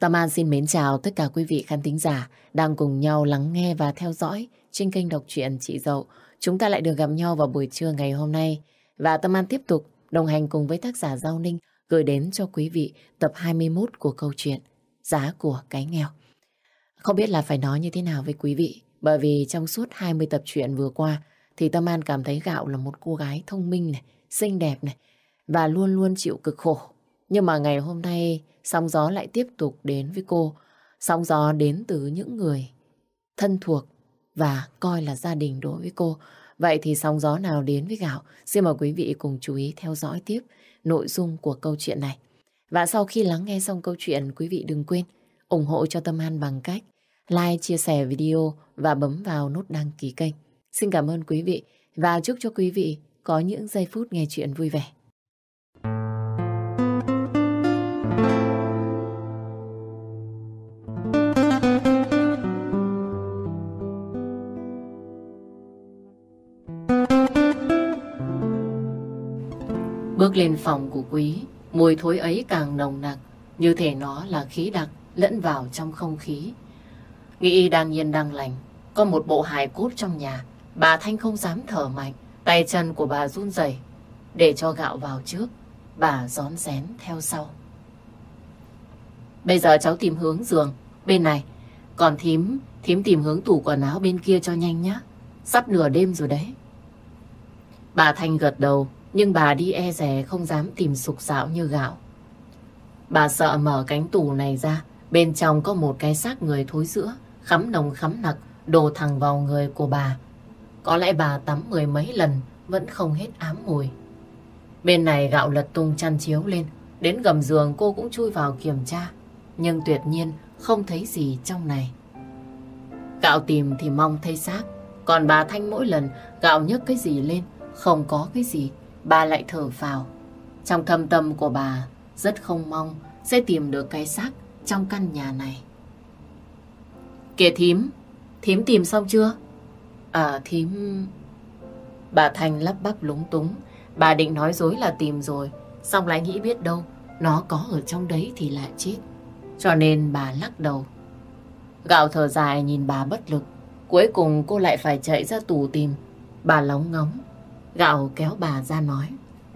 Tâm An xin mến chào tất cả quý vị khán thính giả đang cùng nhau lắng nghe và theo dõi trên kênh đọc truyện Chị Dậu. Chúng ta lại được gặp nhau vào buổi trưa ngày hôm nay và Tâm An tiếp tục đồng hành cùng với tác giả Giao Ninh gửi đến cho quý vị tập 21 của câu chuyện Giá của cái nghèo. Không biết là phải nói như thế nào với quý vị, bởi vì trong suốt 20 tập truyện vừa qua thì Tâm An cảm thấy Gạo là một cô gái thông minh này, xinh đẹp này và luôn luôn chịu cực khổ. Nhưng mà ngày hôm nay sóng gió lại tiếp tục đến với cô. Sóng gió đến từ những người thân thuộc và coi là gia đình đối với cô. Vậy thì sóng gió nào đến với Gạo? Xin mời quý vị cùng chú ý theo dõi tiếp nội dung của câu chuyện này. Và sau khi lắng nghe xong câu chuyện, quý vị đừng quên ủng hộ cho Tâm An bằng cách like, chia sẻ video và bấm vào nút đăng ký kênh. Xin cảm ơn quý vị và chúc cho quý vị có những giây phút nghe chuyện vui vẻ. Bước lên phòng của Quý, mùi thối ấy càng nồng nặc, như thể nó là khí đặc lẫn vào trong không khí. Nghĩ đang yên đang lành, có một bộ hài cốt trong nhà, bà Thanh không dám thở mạnh, tay chân của bà run rẩy. Để cho Gạo vào trước, bà rón rén theo sau. Bây giờ cháu tìm hướng giường bên này, còn thím tìm hướng tủ quần áo bên kia cho nhanh nhé. Sắp nửa đêm rồi đấy. Bà Thanh gật đầu, nhưng bà đi e dè không dám tìm sục sạo như Gạo. Bà sợ mở cánh tủ này ra, bên trong có một cái xác người thối rữa, khắm nồng khắm nặc, đổ thẳng vào người của bà. Có lẽ bà tắm 10 mấy lần vẫn không hết ám mùi. Bên này Gạo lật tung chăn chiếu lên, đến gầm giường cô cũng chui vào kiểm tra, nhưng tuyệt nhiên không thấy gì trong này. Gạo tìm thì mong thấy xác, còn bà Thanh mỗi lần Gạo nhấc cái gì lên, không có cái gì, bà lại thở phào. Trong thâm tâm của bà rất không mong sẽ tìm được cái xác trong căn nhà này. Kìa thím tìm xong chưa? Thím... Bà Thanh lắp bắp lúng túng. Bà định nói dối là tìm rồi, xong lại nghĩ biết đâu nó có ở trong đấy thì lại chết. Cho nên bà lắc đầu. Gạo thở dài nhìn bà bất lực. Cuối cùng cô lại phải chạy ra tủ tìm. Bà lóng ngóng. Gạo kéo bà ra nói: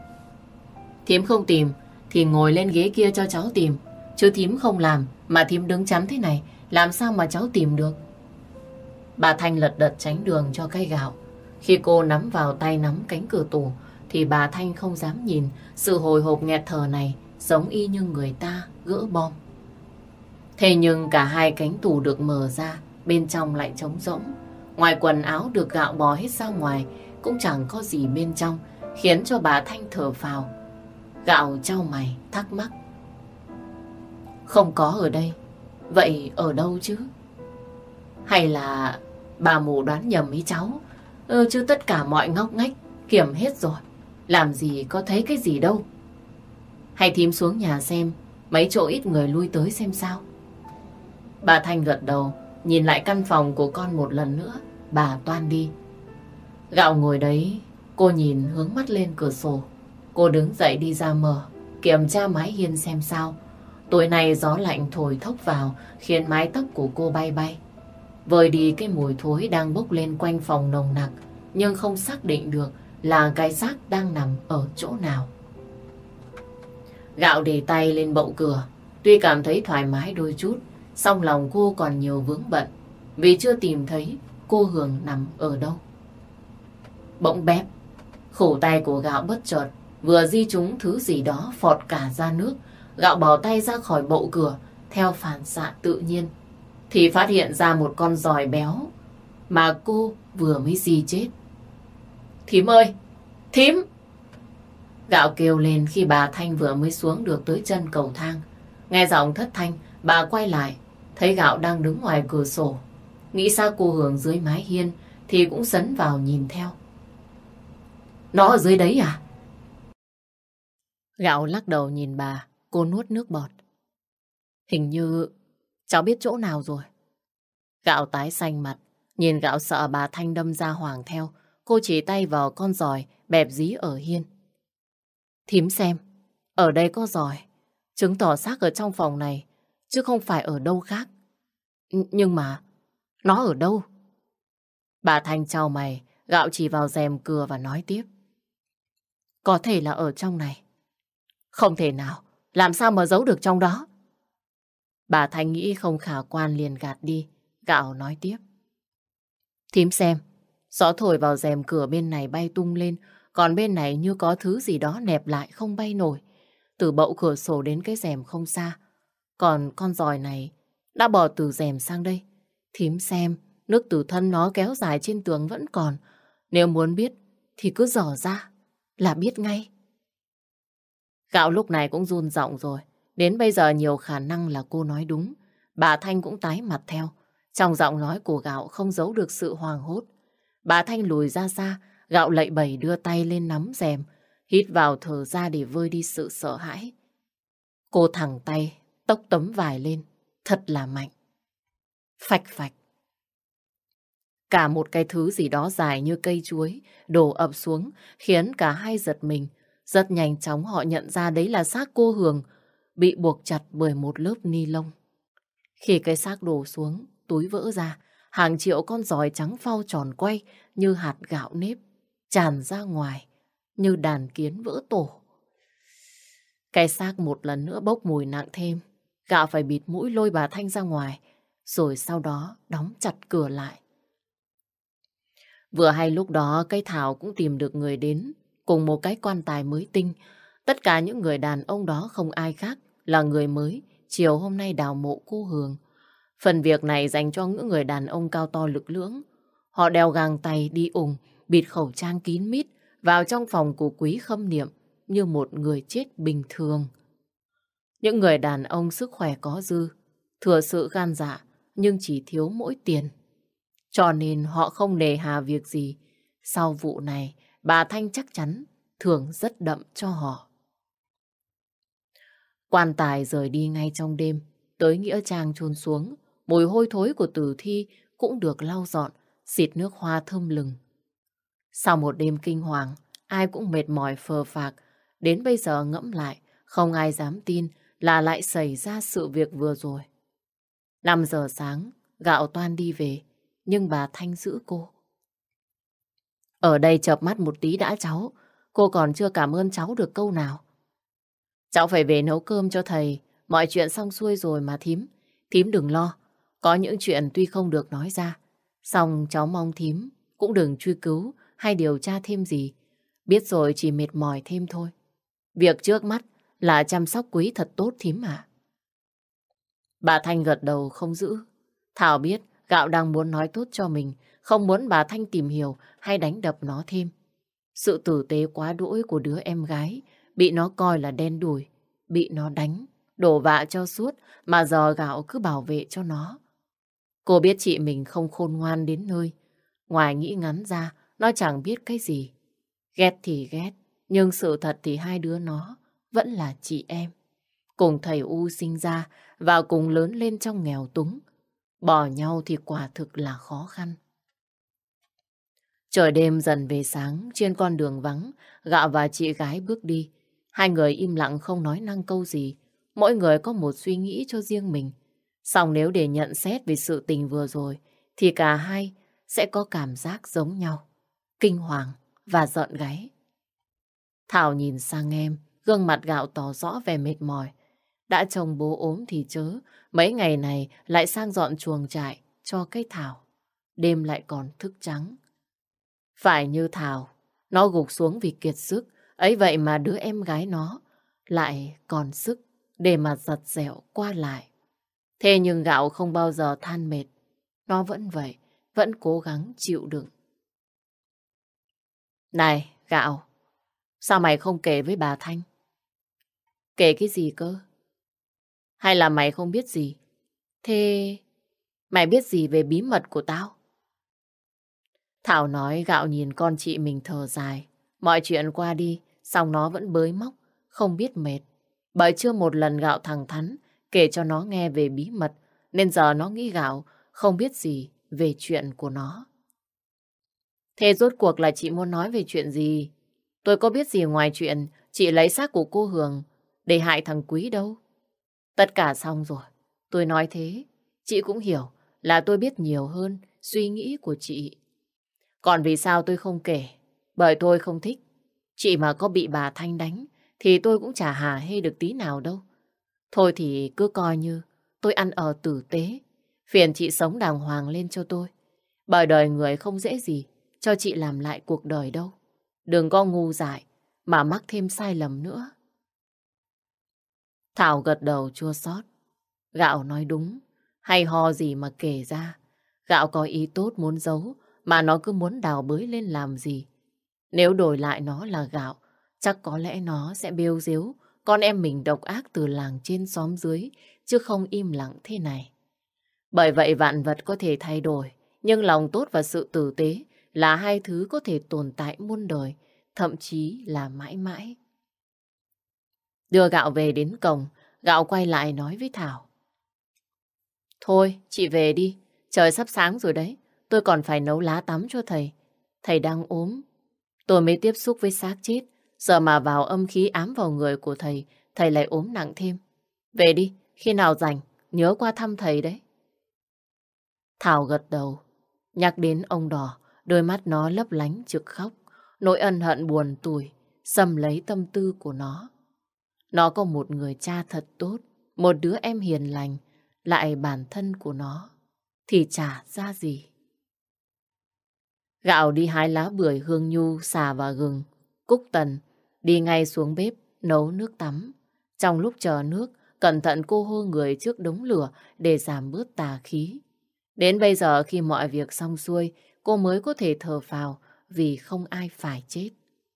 Thím không tìm thì ngồi lên ghế kia cho cháu tìm. Chứ thím không làm mà thím đứng chắn thế này, làm sao mà cháu tìm được? Bà Thanh lật đật tránh đường cho cái Gạo. Khi cô nắm vào tay nắm cánh cửa tủ thì bà Thanh không dám nhìn sự hồi hộp nghẹt thở này, giống y như người ta gỡ bom. Thế nhưng cả hai cánh tủ được mở ra, bên trong lại trống rỗng. Ngoài quần áo được Gạo bò hết ra ngoài cũng chẳng có gì bên trong, khiến cho bà Thanh thở phào. Gạo chau mày thắc mắc: Không có ở đây, vậy ở đâu chứ? Hay là bà mù đoán nhầm ý cháu? Chứ tất cả mọi ngóc ngách kiểm hết rồi, làm gì có thấy cái gì đâu. Hay thím xuống nhà xem mấy chỗ ít người lui tới xem sao. Bà Thanh gật đầu, nhìn lại căn phòng của con một lần nữa, bà toan đi. Gạo ngồi đấy, cô nhìn hướng mắt lên cửa sổ. Cô đứng dậy đi ra mở, kiểm tra mái hiên xem sao. Tối nay gió lạnh thổi thốc vào, khiến mái tóc của cô bay bay. Vơi đi cái mùi thối đang bốc lên quanh phòng nồng nặc, nhưng không xác định được là cái xác đang nằm ở chỗ nào. Gạo để tay lên bậu cửa, tuy cảm thấy thoải mái đôi chút, song lòng cô còn nhiều vướng bận, vì chưa tìm thấy cô Hường nằm ở đâu. Bỗng bép, khổ tay của Gạo bất chợt vừa di trúng thứ gì đó phọt cả ra nước. Gạo bỏ tay ra khỏi bậu cửa theo phản xạ tự nhiên thì phát hiện ra một con giòi béo mà cô vừa mới di chết. Thím ơi! Thím! Gạo kêu lên khi bà Thanh vừa mới xuống được tới chân cầu thang. Nghe giọng thất thanh, bà quay lại, thấy Gạo đang đứng ngoài cửa sổ. Nghĩ sao cô Hường dưới mái hiên thì cũng sấn vào nhìn theo. Nó ở dưới đấy à? Gạo lắc đầu nhìn bà, cô nuốt nước bọt. Hình như cháu biết chỗ nào rồi. Gạo tái xanh mặt, nhìn Gạo sợ bà Thanh đâm ra hoảng theo. Cô chỉ tay vào con giòi bẹp dí ở hiên. Thím xem, ở đây có giòi, chứng tỏ xác ở trong phòng này chứ không phải ở đâu khác. Nhưng mà, nó ở đâu? Bà Thanh chau mày, Gạo chỉ vào rèm cửa và nói tiếp. Có thể là ở trong này. Không thể nào, làm sao mà giấu được trong đó? Bà Thanh nghĩ không khả quan liền gạt đi. Gạo nói tiếp. Thím xem, gió thổi vào rèm cửa bên này bay tung lên, còn bên này như có thứ gì đó nẹp lại không bay nổi. Từ bậu cửa sổ đến cái rèm không xa. Còn con giòi này đã bò từ rèm sang đây. Thím xem, nước từ thân nó kéo dài trên tường vẫn còn. Nếu muốn biết thì cứ dò ra là biết ngay. Gạo lúc này cũng run giọng rồi. Đến bây giờ nhiều khả năng là cô nói đúng. Bà Thanh cũng tái mặt theo. Trong giọng nói của Gạo không giấu được sự hoang hốt. Bà Thanh lùi ra xa, Gạo lạy bẩy đưa tay lên nắm rèm, hít vào thở ra để vơi đi sự sợ hãi. Cô thẳng tay, tốc tấm vải lên, thật là mạnh. Phạch phạch. Cả một cái thứ gì đó dài như cây chuối đổ ập xuống, khiến cả hai giật mình. Rất nhanh chóng họ nhận ra đấy là xác cô Hường, bị buộc chặt bởi một lớp ni lông. Khi cái xác đổ xuống, túi vỡ ra, hàng triệu con giòi trắng phau tròn quay như hạt gạo nếp, tràn ra ngoài như đàn kiến vỡ tổ. Cái xác một lần nữa bốc mùi nặng thêm. Gạo phải bịt mũi lôi bà Thanh ra ngoài, rồi sau đó đóng chặt cửa lại. Vừa hay lúc đó cây Thảo cũng tìm được người đến, cùng một cái quan tài mới tinh. Tất cả những người đàn ông đó không ai khác là người mới chiều hôm nay đào mộ cô Hường. Phần việc này dành cho những người đàn ông cao to lực lưỡng. Họ đeo găng tay đi ủng, bịt khẩu trang kín mít vào trong phòng của Quý Khâm Niệm như một người chết bình thường. Những người đàn ông sức khỏe có dư, thừa sự gan dạ nhưng chỉ thiếu mỗi tiền. Cho nên họ không nề hà việc gì. Sau vụ này, bà Thanh chắc chắn thưởng rất đậm cho họ. Quan tài rời đi ngay trong đêm, tới nghĩa trang chôn xuống. Mùi hôi thối của tử thi cũng được lau dọn, xịt nước hoa thơm lừng. Sau một đêm kinh hoàng, ai cũng mệt mỏi phờ phạc. Đến bây giờ ngẫm lại, không ai dám tin là lại xảy ra sự việc vừa rồi. 5 giờ sáng, Gạo toan đi về, nhưng bà Thanh giữ cô. Ở đây chợp mắt một tí đã cháu, cô còn chưa cảm ơn cháu được câu nào. Cháu phải về nấu cơm cho thầy, mọi chuyện xong xuôi rồi mà thím. Thím đừng lo, có những chuyện tuy không được nói ra, song cháu mong thím cũng đừng truy cứu hay điều tra thêm gì. Biết rồi chỉ mệt mỏi thêm thôi. Việc trước mắt là chăm sóc Quý thật tốt thím ạ. Bà Thanh gật đầu không giữ. Thảo biết Gạo đang muốn nói tốt cho mình, không muốn bà Thanh tìm hiểu hay đánh đập nó thêm. Sự tử tế quá đỗi của đứa em gái bị nó coi là đen đủi, bị nó đánh, đổ vạ cho suốt mà giờ Gạo cứ bảo vệ cho nó. Cô biết chị mình không khôn ngoan đến nơi. Ngoài nghĩ ngắn ra, nó chẳng biết cái gì. Ghét thì ghét, nhưng sự thật thì hai đứa nó vẫn là chị em. Cùng thầy U sinh ra và cùng lớn lên trong nghèo túng. Bỏ nhau thì quả thực là khó khăn. Trời đêm dần về sáng, trên con đường vắng, Gạo và chị gái bước đi. Hai người im lặng không nói năng câu gì. Mỗi người có một suy nghĩ cho riêng mình. Song nếu để nhận xét về sự tình vừa rồi, thì cả hai sẽ có cảm giác giống nhau. Kinh hoàng và giận gáy. Thảo nhìn sang em, gương mặt Gạo tỏ rõ vẻ mệt mỏi. Đã chồng bố ốm thì chớ, mấy ngày này lại sang dọn chuồng trại cho cái Thảo. Đêm lại còn thức trắng. Phải như Thảo, nó gục xuống vì kiệt sức, ấy vậy mà đứa em gái nó lại còn sức để mà giật dẻo qua lại. Thế nhưng Gạo không bao giờ than mệt, nó vẫn vậy, vẫn cố gắng chịu đựng. Này, Gạo, sao mày không kể với bà Thanh? Kể cái gì cơ? Hay là mày không biết gì? Thế mày biết gì về bí mật của tao? Thảo nói. Gạo nhìn con chị mình thở dài. Mọi chuyện qua đi, xong nó vẫn bới móc, không biết mệt. Bởi chưa một lần Gạo thẳng thắn kể cho nó nghe về bí mật, nên giờ nó nghĩ Gạo không biết gì về chuyện của nó. Thế rốt cuộc là chị muốn nói về chuyện gì? Tôi có biết gì ngoài chuyện chị lấy xác của cô Hường để hại thằng Quý đâu. Tất cả xong rồi. Tôi nói thế, chị cũng hiểu là tôi biết nhiều hơn suy nghĩ của chị. Còn vì sao tôi không kể? Bởi tôi không thích. Chị mà có bị bà Thanh đánh thì tôi cũng chả hả hê được tí nào đâu. Thôi thì cứ coi như tôi ăn ở tử tế. Phiền chị sống đàng hoàng lên cho tôi. Bởi đời người không dễ gì cho chị làm lại cuộc đời đâu. Đừng có ngu dại mà mắc thêm sai lầm nữa. Thảo gật đầu chua xót. Gạo nói đúng. Hay ho gì mà kể ra. Gạo có ý tốt muốn giấu mà nó cứ muốn đào bới lên làm gì. Nếu đổi lại nó là Gạo, chắc có lẽ nó sẽ bêu dếu con em mình độc ác từ làng trên xóm dưới, chứ không im lặng thế này. Bởi vậy vạn vật có thể thay đổi, nhưng lòng tốt và sự tử tế là hai thứ có thể tồn tại muôn đời, thậm chí là mãi mãi. Đưa Gạo về đến cổng, Gạo quay lại nói với Thảo. Thôi, chị về đi, trời sắp sáng rồi đấy, tôi còn phải nấu lá tắm cho thầy. Thầy đang ốm, tôi mới tiếp xúc với xác chết, giờ mà vào âm khí ám vào người của thầy, thầy lại ốm nặng thêm. Về đi, khi nào rảnh, nhớ qua thăm thầy đấy. Thảo gật đầu, nhắc đến ông Đỏ, đôi mắt nó lấp lánh trực khóc, nỗi ân hận buồn tủi, xâm lấy tâm tư của nó. Nó có một người cha thật tốt, một đứa em hiền lành, lại bản thân của nó, thì chả ra gì. Gạo đi hái lá bưởi hương nhu, xà và gừng. Cúc Tần đi ngay xuống bếp nấu nước tắm. Trong lúc chờ nước, cẩn thận cô hô người trước đống lửa để giảm bớt tà khí. Đến bây giờ khi mọi việc xong xuôi, cô mới có thể thở phào vì không ai phải chết.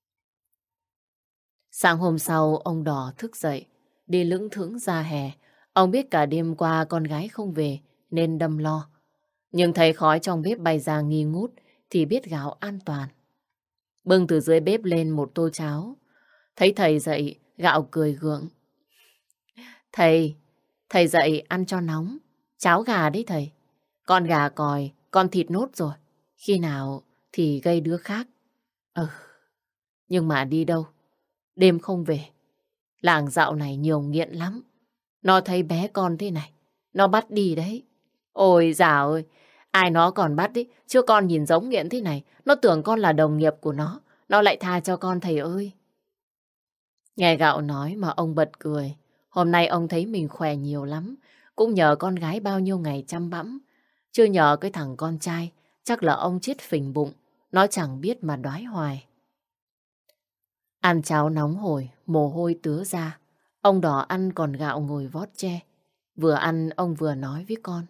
Sáng hôm sau, ông Đỏ thức dậy, đi lững thững ra hè. Ông biết cả đêm qua con gái không về nên đâm lo. Nhưng thấy khói trong bếp bay ra nghi ngút thì biết Gạo an toàn. Bưng từ dưới bếp lên một tô cháo. Thấy thầy dậy, Gạo cười gượng. Thầy dậy ăn cho nóng. Cháo gà đấy thầy. Con gà còi, con thịt nốt rồi. Khi nào thì gây đứa khác. Nhưng mà đi đâu? Đêm không về. Làng dạo này nhiều nghiện lắm. Nó thấy bé con thế này, nó bắt đi đấy. Ôi dào ơi, ai nó còn bắt đi, chứ con nhìn giống nghiện thế này, nó tưởng con là đồng nghiệp của nó lại tha cho con thầy ơi. Nghe Gạo nói mà ông bật cười. Hôm nay ông thấy mình khỏe nhiều lắm, cũng nhờ con gái bao nhiêu ngày chăm bẵm. Chứ nhờ cái thằng con trai, chắc là ông chết phình bụng, nó chẳng biết mà đoái hoài. Ăn cháo nóng hổi, mồ hôi tứa ra. Ông Đỏ ăn còn Gạo ngồi vót tre. Vừa ăn ông vừa nói với con.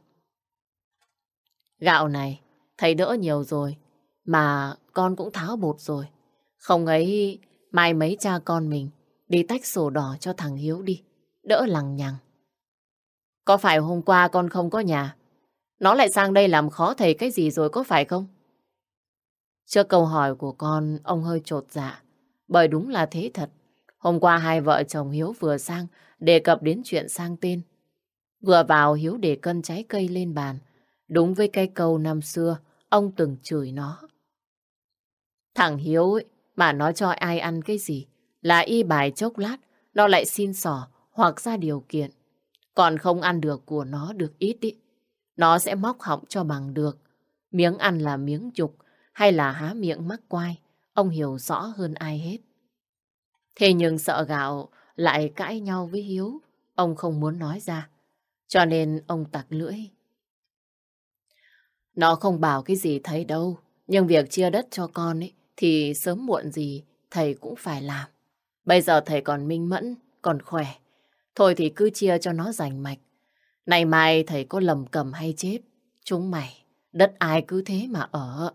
Gạo này, thầy đỡ nhiều rồi, mà con cũng tháo bột rồi. Không ấy, mai mấy cha con mình đi tách sổ đỏ cho thằng Hiếu đi, đỡ lằng nhằng. Có phải hôm qua con không có nhà, nó lại sang đây làm khó thầy cái gì rồi có phải không? Trước câu hỏi của con, ông hơi chột dạ, bởi đúng là thế thật. Hôm qua hai vợ chồng Hiếu vừa sang đề cập đến chuyện sang tên. Vừa vào Hiếu để cân trái cây lên bàn. Đúng với cái câu năm xưa, ông từng chửi nó. Thằng Hiếu ấy, mà nó cho ai ăn cái gì, là y bài chốc lát, nó lại xin xỏ hoặc ra điều kiện. Còn không ăn được của nó được ít ý, nó sẽ móc họng cho bằng được. Miếng ăn là miếng nhục hay là há miệng mắc quai, ông hiểu rõ hơn ai hết. Thế nhưng sợ Gạo lại cãi nhau với Hiếu, ông không muốn nói ra. Cho nên ông tặc lưỡi. Nó không bảo cái gì thầy đâu, nhưng việc chia đất cho con ấy thì sớm muộn gì thầy cũng phải làm. Bây giờ thầy còn minh mẫn, còn khỏe. Thôi thì cứ chia cho nó rành mạch. Này mai thầy có lầm cầm hay chết, chúng mày, đất ai cứ thế mà ở.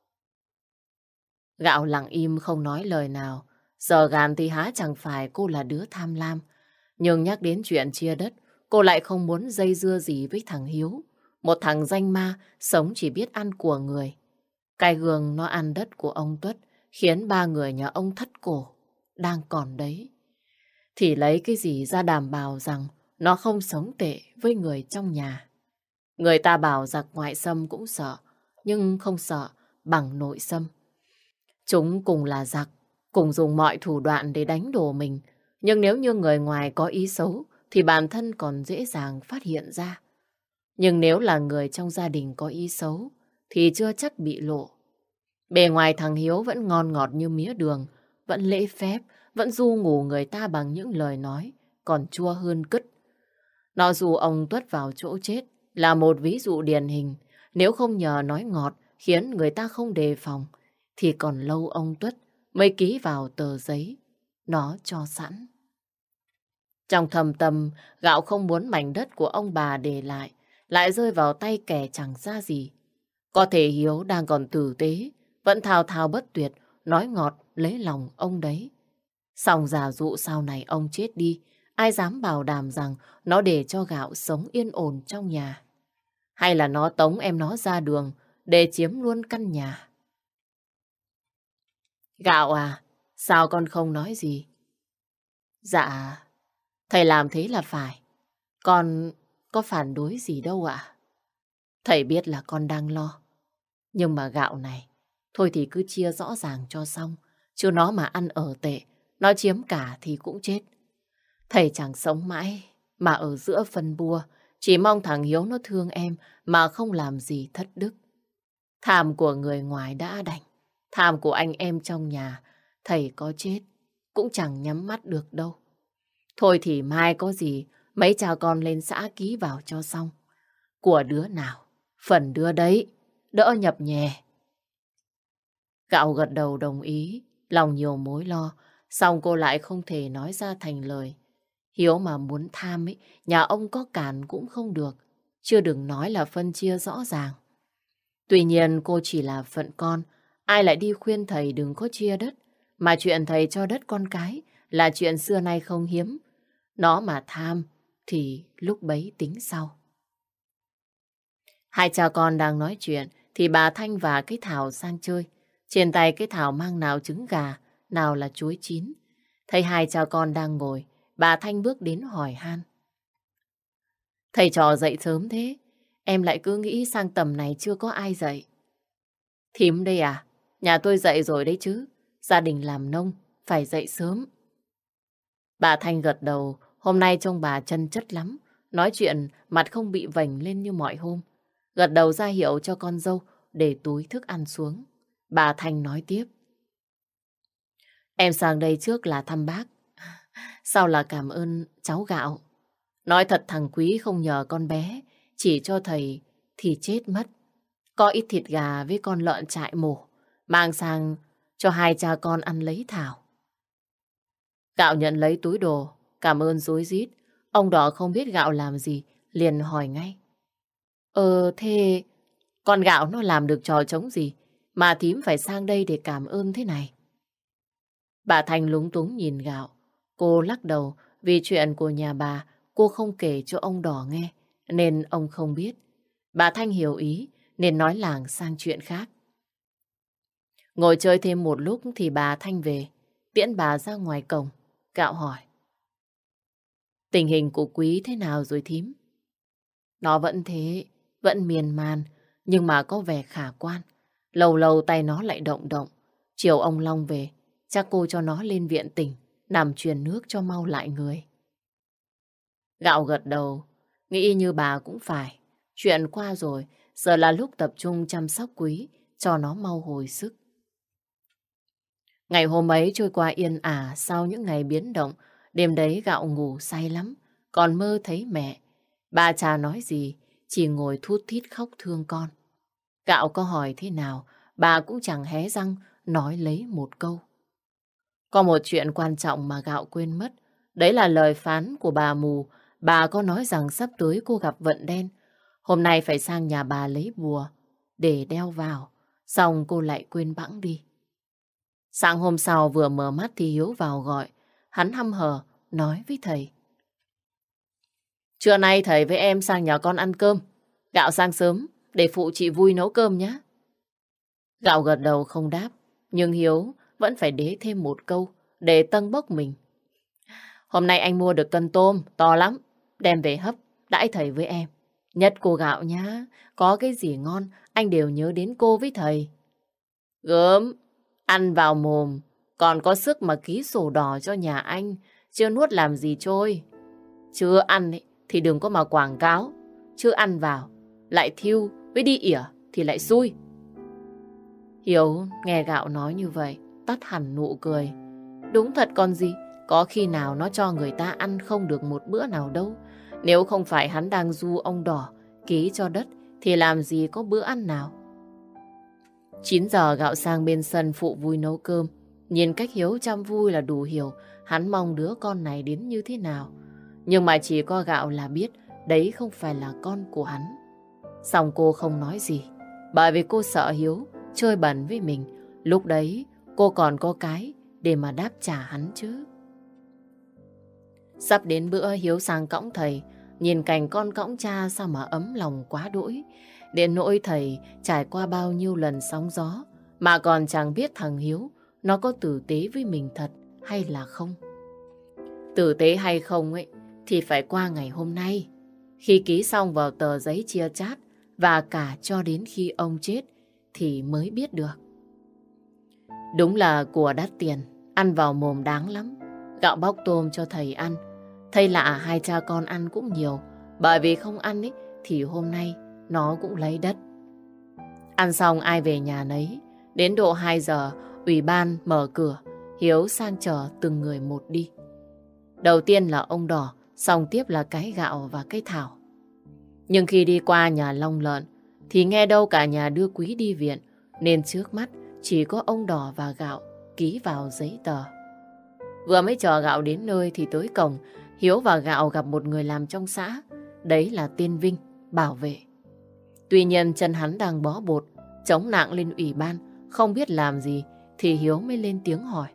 Gạo lặng im không nói lời nào. Giờ gàn thì há chẳng phải cô là đứa tham lam. Nhưng nhắc đến chuyện chia đất, cô lại không muốn dây dưa gì với thằng Hiếu. Một thằng danh ma, sống chỉ biết ăn của người. Cái gương nó ăn đất của ông Tuất, khiến ba người nhà ông thất cổ, đang còn đấy. Thì lấy cái gì ra đảm bảo rằng nó không sống tệ với người trong nhà. Người ta bảo giặc ngoại xâm cũng sợ, nhưng không sợ bằng nội xâm. Chúng cùng là giặc, cùng dùng mọi thủ đoạn để đánh đổ mình. Nhưng nếu như người ngoài có ý xấu, thì bản thân còn dễ dàng phát hiện ra. Nhưng nếu là người trong gia đình có ý xấu, thì chưa chắc bị lộ. Bề ngoài thằng Hiếu vẫn ngon ngọt như mía đường, vẫn lễ phép, vẫn ru ngủ người ta bằng những lời nói, còn chua hơn cứt. Nó dù ông Tuất vào chỗ chết là một ví dụ điển hình, nếu không nhờ nói ngọt khiến người ta không đề phòng, thì còn lâu ông Tuất mới ký vào tờ giấy nó cho sẵn. Trong thầm tâm, Gạo không muốn mảnh đất của ông bà để lại rơi vào tay kẻ chẳng ra gì. Có thể Hiếu đang còn tử tế, vẫn thao thao bất tuyệt, nói ngọt lấy lòng ông đấy. Song giả dụ sau này ông chết đi, ai dám bảo đảm rằng nó để cho Gạo sống yên ổn trong nhà. Hay là nó tống em nó ra đường để chiếm luôn căn nhà. Gạo à, sao con không nói gì? Dạ, thầy làm thế là phải. Con có phản đối gì đâu ạ. Thầy biết là con đang lo. Nhưng mà Gạo này, thôi thì cứ chia rõ ràng cho xong. Chứ nó mà ăn ở tệ, nó chiếm cả thì cũng chết. Thầy chẳng sống mãi, mà ở giữa phân bua. Chỉ mong thằng Hiếu nó thương em mà không làm gì thất đức. Tham của người ngoài đã đành. Tham của anh em trong nhà, thầy có chết cũng chẳng nhắm mắt được đâu. Thôi thì mai có gì, mấy cha con lên xã ký vào cho xong. Của đứa nào, phần đứa đấy, đỡ nhập nhè. Gạo gật đầu đồng ý, lòng nhiều mối lo, xong cô lại không thể nói ra thành lời. Hiếu mà muốn tham ấy, nhà ông có cản cũng không được, chưa đừng nói là phân chia rõ ràng. Tuy nhiên cô chỉ là phận con, ai lại đi khuyên thầy đừng có chia đất, mà chuyện thầy cho đất con cái là chuyện xưa nay không hiếm. Nó mà tham thì lúc bấy tính sau. Hai cha con đang nói chuyện thì bà Thanh và cái Thảo sang chơi. Trên tay cái Thảo mang nào trứng gà, nào là chuối chín. Thấy hai cha con đang ngồi, bà Thanh bước đến hỏi han. Thầy trò dậy sớm thế, em lại cứ nghĩ sang tầm này chưa có ai dậy. Thím đây à? Nhà tôi dậy rồi đấy chứ. Gia đình làm nông, phải dậy sớm. Bà Thanh gật đầu, hôm nay trông bà chân chất lắm. Nói chuyện mặt không bị vành lên như mọi hôm. Gật đầu ra hiệu cho con dâu để túi thức ăn xuống. Bà Thanh nói tiếp. Em sang đây trước là thăm bác. Sau là cảm ơn cháu Gạo. Nói thật thằng Quý không nhờ con bé, chỉ cho thầy thì chết mất. Có ít thịt gà với con lợn trại mổ, mang sang cho hai cha con ăn lấy thảo. Gạo nhận lấy túi đồ, cảm ơn rối rít. Ông Đỏ không biết Gạo làm gì, liền hỏi ngay. Thế con Gạo nó làm được trò trống gì mà thím phải sang đây để cảm ơn thế này? Bà Thanh lúng túng nhìn Gạo. Cô lắc đầu vì chuyện của nhà bà cô không kể cho ông Đỏ nghe, nên ông không biết. Bà Thanh hiểu ý nên nói làng sang chuyện khác. Ngồi chơi thêm một lúc thì bà Thanh về, tiễn bà ra ngoài cổng. Gạo hỏi. Tình hình của Quý thế nào rồi thím? Nó vẫn thế, vẫn miên man, nhưng mà có vẻ khả quan. Lâu lâu tay nó lại động động. Chiều ông Long về, chắc cô cho nó lên viện tỉnh, nằm truyền nước cho mau lại người. Gạo gật đầu, nghĩ như bà cũng phải. Chuyện qua rồi, giờ là lúc tập trung chăm sóc Quý, cho nó mau hồi sức. Ngày hôm ấy trôi qua yên ả sau những ngày biến động. Đêm đấy Gạo ngủ say lắm, còn mơ thấy mẹ. Bà chả nói gì, chỉ ngồi thút thít khóc thương con. Gạo có hỏi thế nào, bà cũng chẳng hé răng nói lấy một câu. Có một chuyện quan trọng mà Gạo quên mất. Đấy là lời phán của bà mù. Bà có nói rằng sắp tới cô gặp vận đen. Hôm nay phải sang nhà bà lấy bùa để đeo vào. Xong cô lại quên bẵng đi. Sáng hôm sau vừa mở mắt thì Hiếu vào gọi. Hắn hăm hở nói với thầy. Trưa nay thầy với em sang nhà con ăn cơm. Gạo sang sớm để phụ chị vui nấu cơm nhé. Gạo gật đầu không đáp. Nhưng Hiếu vẫn phải đế thêm một câu để tâng bốc mình. Hôm nay anh mua được cân tôm to lắm. Đem về hấp đãi thầy với em. Nhất cô Gạo nhá. Có cái gì ngon anh đều nhớ đến cô với thầy. Gớm. Ăn vào mồm, còn có sức mà ký sổ đỏ cho nhà anh, chưa nuốt làm gì trôi. Chưa ăn ấy, thì đừng có mà quảng cáo, chưa ăn vào lại thiêu với đi ỉa thì lại xui. Hiếu nghe Gạo nói như vậy, tắt hẳn nụ cười. Đúng thật còn gì, có khi nào nó cho người ta ăn không được một bữa nào đâu. Nếu không phải hắn đang du ông Đỏ ký cho đất thì làm gì có bữa ăn nào. 9 giờ Gạo sang bên sân phụ vui nấu cơm. Nhìn cách Hiếu chăm vui là đủ hiểu hắn mong đứa con này đến như thế nào. Nhưng mà chỉ có Gạo là biết đấy không phải là con của hắn. Xong cô không nói gì, bởi vì cô sợ Hiếu chơi bẩn với mình. Lúc đấy cô còn có cái để mà đáp trả hắn chứ. Sắp đến bữa Hiếu sang cõng thầy, nhìn cảnh con cõng cha sao mà ấm lòng quá đỗi. Đến nỗi thầy trải qua bao nhiêu lần sóng gió mà còn chẳng biết thằng Hiếu nó có tử tế với mình thật hay là không. Tử tế hay không ấy thì phải qua ngày hôm nay, khi ký xong vào tờ giấy chia chác và cả cho đến khi ông chết thì mới biết được. Đúng là của đắt tiền, ăn vào mồm đáng lắm. Gạo bóc tôm cho thầy ăn. Thầy lạ hai cha con ăn cũng nhiều, bởi vì không ăn ấy thì hôm nay nó cũng lấy đất. Ăn xong ai về nhà nấy. Đến độ 2 giờ, ủy ban mở cửa, Hiếu sang chở từng người một đi. Đầu tiên là ông Đỏ, xong tiếp là cái Gạo và cái Thảo. Nhưng khi đi qua nhà Long Lợn thì nghe đâu cả nhà đưa Quý đi viện, nên trước mắt chỉ có ông Đỏ và Gạo ký vào giấy tờ. Vừa mới chờ Gạo đến nơi thì tới cổng, Hiếu và Gạo gặp một người làm trong xã. Đấy là tên Vinh, bảo vệ. Tuy nhiên chân hắn đang bó bột, chống nặng lên ủy ban, không biết làm gì, thì Hiếu mới lên tiếng hỏi.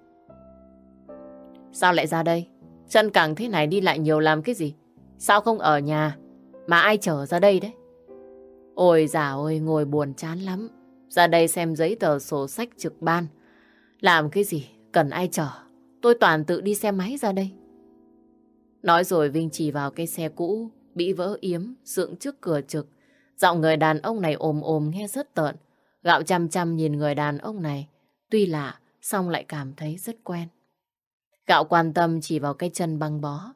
Sao lại ra đây? Chân cẳng thế này đi lại nhiều làm cái gì? Sao không ở nhà? Mà ai chở ra đây đấy? Ôi dào ơi, ngồi buồn chán lắm. Ra đây xem giấy tờ sổ sách trực ban. Làm cái gì? Cần ai chở? Tôi toàn tự đi xe máy ra đây. Nói rồi Vinh chỉ vào cái xe cũ bị vỡ yếm dựng trước cửa trực. Giọng người đàn ông này ồm ồm nghe rất tợn. Gạo chăm chăm nhìn người đàn ông này. Tuy lạ, song lại cảm thấy rất quen. Gạo quan tâm chỉ vào cái chân băng bó.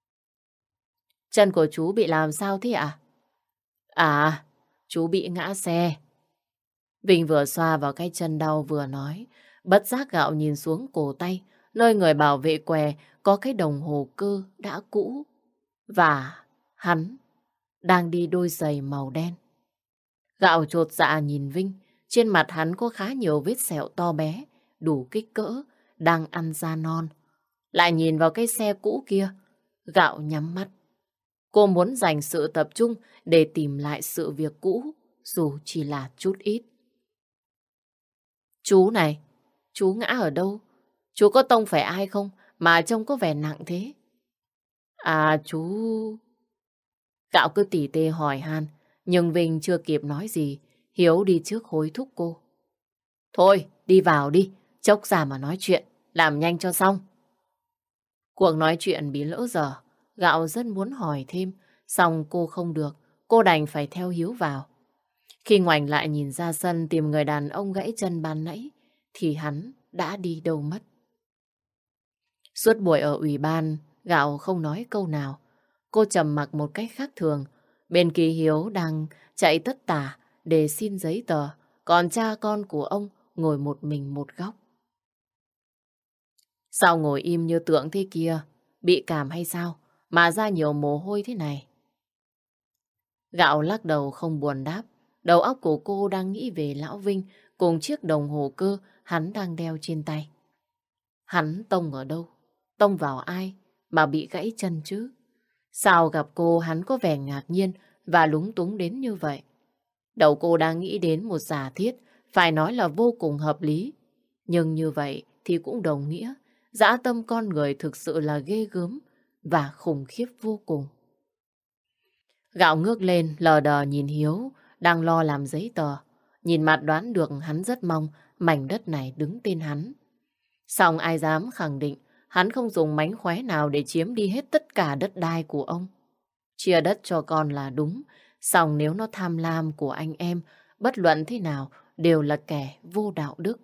Chân của chú bị làm sao thế ạ? À, chú bị ngã xe. Vinh vừa xoa vào cái chân đau vừa nói. Bất giác Gạo nhìn xuống cổ tay, nơi người bảo vệ què có cái đồng hồ cơ đã cũ. Và hắn đang đi đôi giày màu đen. Gạo chột dạ nhìn Vinh. Trên mặt hắn có khá nhiều vết sẹo to bé, đủ kích cỡ, đang ăn da non. Lại nhìn vào cái xe cũ kia, Gạo nhắm mắt. Cô muốn dành sự tập trung để tìm lại sự việc cũ, dù chỉ là chút ít. Chú này, chú ngã ở đâu? Chú có tông phải ai không mà trông có vẻ nặng thế? À chú... Gạo cứ tỉ tê hỏi han, nhưng Vinh chưa kịp nói gì, Hiếu đi trước hối thúc cô. Thôi, đi vào đi, chốc ra mà nói chuyện, làm nhanh cho xong. Cuộc nói chuyện bị lỡ dở, Gạo rất muốn hỏi thêm, song cô không được, cô đành phải theo Hiếu vào. Khi ngoảnh lại nhìn ra sân tìm người đàn ông gãy chân ban nãy, thì hắn đã đi đâu mất. Suốt buổi ở ủy ban, Gạo không nói câu nào. Cô trầm mặc một cách khác thường. Bên kia Hiếu đang chạy tất tả để xin giấy tờ, còn cha con của ông ngồi một mình một góc. Sao ngồi im như tượng thế kia? Bị cảm hay sao? Mà ra nhiều mồ hôi thế này. Gạo lắc đầu không buồn đáp. Đầu óc của cô đang nghĩ về Lão Vinh cùng chiếc đồng hồ cơ hắn đang đeo trên tay. Hắn tông ở đâu? Tông vào ai mà bị gãy chân chứ? Sao gặp cô hắn có vẻ ngạc nhiên và lúng túng đến như vậy? Đầu cô đang nghĩ đến một giả thiết phải nói là vô cùng hợp lý. Nhưng như vậy thì cũng đồng nghĩa dã tâm con người thực sự là ghê gớm và khủng khiếp vô cùng. Gạo ngước lên lờ đờ nhìn Hiếu đang lo làm giấy tờ. Nhìn mặt đoán được hắn rất mong mảnh đất này đứng tên hắn. Song ai dám khẳng định hắn không dùng mánh khóe nào để chiếm đi hết tất cả đất đai của ông. Chia đất cho con là đúng, song nếu nó tham lam của anh em, bất luận thế nào đều là kẻ vô đạo đức.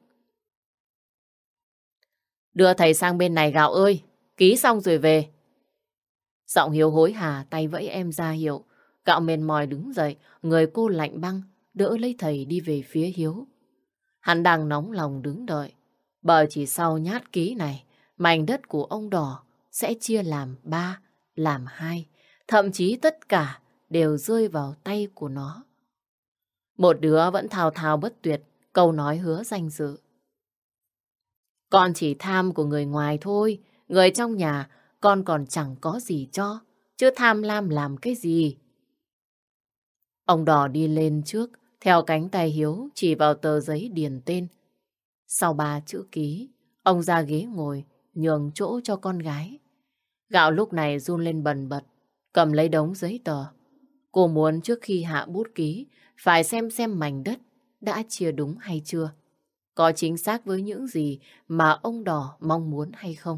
Đưa thầy sang bên này Gạo ơi, ký xong rồi về. Giọng Hiếu hối hả tay vẫy em ra hiệu. Gạo mệt mỏi đứng dậy, người cô lạnh băng, đỡ lấy thầy đi về phía Hiếu. Hắn đang nóng lòng đứng đợi. Bởi chỉ sau nhát ký này, mảnh đất của ông Đỏ sẽ chia làm 3, làm 2, thậm chí tất cả đều rơi vào tay của nó. Một đứa vẫn thao thao bất tuyệt, câu nói hứa danh dự. Con chỉ tham của người ngoài thôi, người trong nhà con còn chẳng có gì cho, chứ tham lam làm cái gì. Ông Đỏ đi lên trước, theo cánh tay Hiếu chỉ vào tờ giấy điền tên. Sau 3 chữ ký, ông ra ghế ngồi, nhường chỗ cho con gái. Gạo lúc này run lên bần bật, cầm lấy đống giấy tờ. Cô muốn trước khi hạ bút ký, phải xem mảnh đất đã chia đúng hay chưa. Có chính xác với những gì mà ông Đỏ mong muốn hay không.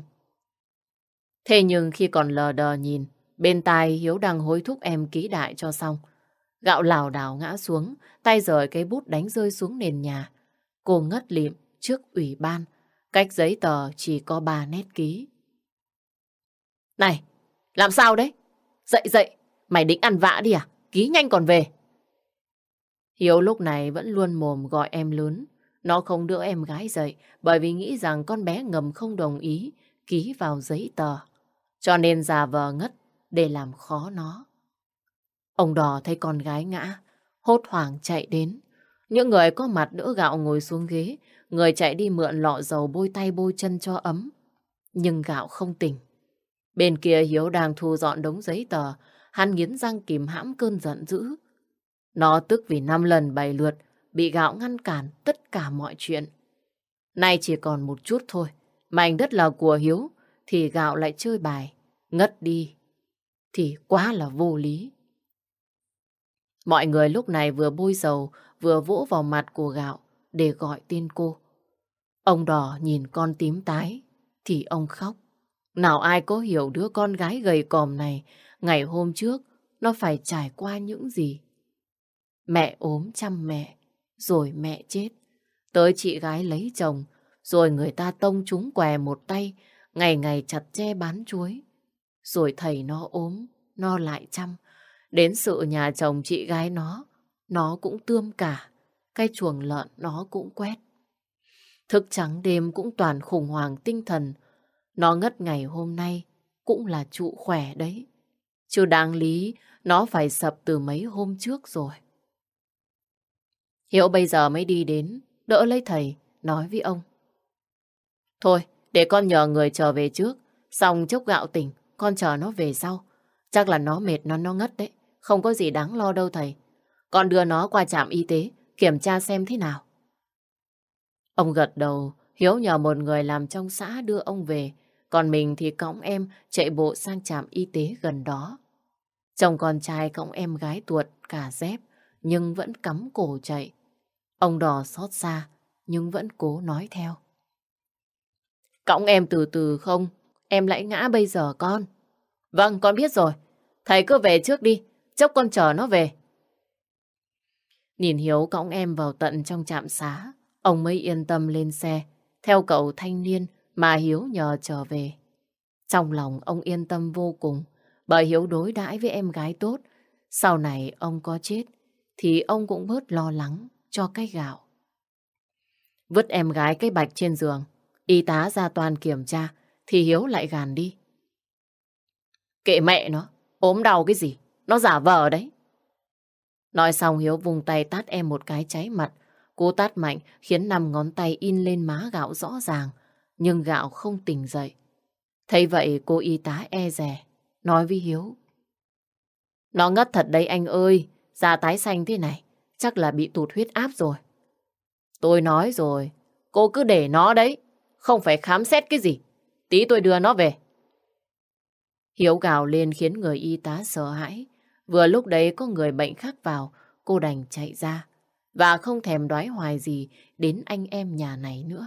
Thế nhưng khi còn lờ đờ nhìn, bên tai Hiếu đang hối thúc em ký đại cho xong. Gạo lảo đảo ngã xuống, tay rời cái bút đánh rơi xuống nền nhà. Cô ngất lịm trước ủy ban, cách giấy tờ chỉ có 3 nét ký. Này, làm sao đấy? Dậy dậy, mày định ăn vạ đi à? Ký nhanh còn về. Hiếu lúc này vẫn luôn mồm gọi em lớn. Nó không đỡ em gái dậy bởi vì nghĩ rằng con bé ngầm không đồng ý ký vào giấy tờ. Cho nên giả vờ ngất để làm khó nó. Ông Đỏ thấy con gái ngã, hốt hoảng chạy đến. Những người có mặt đỡ Gạo ngồi xuống ghế, người chạy đi mượn lọ dầu bôi tay bôi chân cho ấm. Nhưng Gạo không tỉnh. Bên kia Hiếu đang thu dọn đống giấy tờ, hắn nghiến răng kìm hãm cơn giận dữ. Nó tức vì 5 lần 7 lượt bị Gạo ngăn cản tất cả mọi chuyện. Nay chỉ còn một chút thôi, mảnh đất là của Hiếu thì Gạo lại chơi bài, ngất đi thì quá là vô lý. Mọi người lúc này vừa bôi dầu vừa vỗ vào mặt của Gạo để gọi tên cô. Ông Đỏ nhìn con tím tái thì ông khóc. Nào ai có hiểu đứa con gái gầy còm này ngày hôm trước nó phải trải qua những gì. Mẹ ốm chăm mẹ, rồi mẹ chết. Tới chị gái lấy chồng, rồi người ta tông trúng què một tay, ngày ngày chặt tre bán chuối. Rồi thầy nó ốm, nó lại chăm. Đến sự nhà chồng chị gái nó cũng tươm cả. Cái chuồng lợn nó cũng quét. Thức trắng đêm cũng toàn khủng hoảng tinh thần. Nó ngất ngày hôm nay cũng là trụ khỏe đấy. Chứ đáng lý nó phải sập từ mấy hôm trước rồi. Hiếu bây giờ mới đi đến, đỡ lấy thầy, nói với ông. Thôi, để con nhờ người chờ về trước. Xong chốc Gạo tỉnh, con chờ nó về sau. Chắc là nó mệt nó ngất đấy. Không có gì đáng lo đâu thầy. Con đưa nó qua trạm y tế, kiểm tra xem thế nào. Ông gật đầu, Hiếu nhờ một người làm trong xã đưa ông về. Còn mình thì cõng em chạy bộ sang trạm y tế gần đó. Chồng con trai cõng em gái tuột cả dép, nhưng vẫn cắm cổ chạy. Ông Đỏ xót xa, nhưng vẫn cố nói theo. Cõng em từ từ không, em lại ngã bây giờ con. Vâng, con biết rồi. Thầy cứ về trước đi, chốc con chờ nó về. Nhìn Hiếu cõng em vào tận trong trạm xá, ông mới yên tâm lên xe, theo cậu thanh niên mà Hiếu nhờ trở về. Trong lòng ông yên tâm vô cùng, bởi Hiếu đối đãi với em gái tốt. Sau này ông có chết, thì ông cũng bớt lo lắng cho cái Gạo. Vứt em gái cái bạch trên giường, y tá ra toàn kiểm tra, thì Hiếu lại gàn đi. Kệ mẹ nó, ốm đau cái gì, nó giả vờ đấy. Nói xong Hiếu vùng tay tát em một cái cháy mặt. Cú tát mạnh khiến 5 ngón tay in lên má Gạo rõ ràng, nhưng Gạo không tỉnh dậy. Thấy vậy cô y tá e dè, nói với Hiếu. Nó ngất thật đấy anh ơi, da tái xanh thế này, chắc là bị tụt huyết áp rồi. Tôi nói rồi, cô cứ để nó đấy, không phải khám xét cái gì. Tí tôi đưa nó về. Hiếu gào lên khiến người y tá sợ hãi. Vừa lúc đấy có người bệnh khác vào, cô đành chạy ra. Và không thèm đoái hoài gì đến anh em nhà này nữa.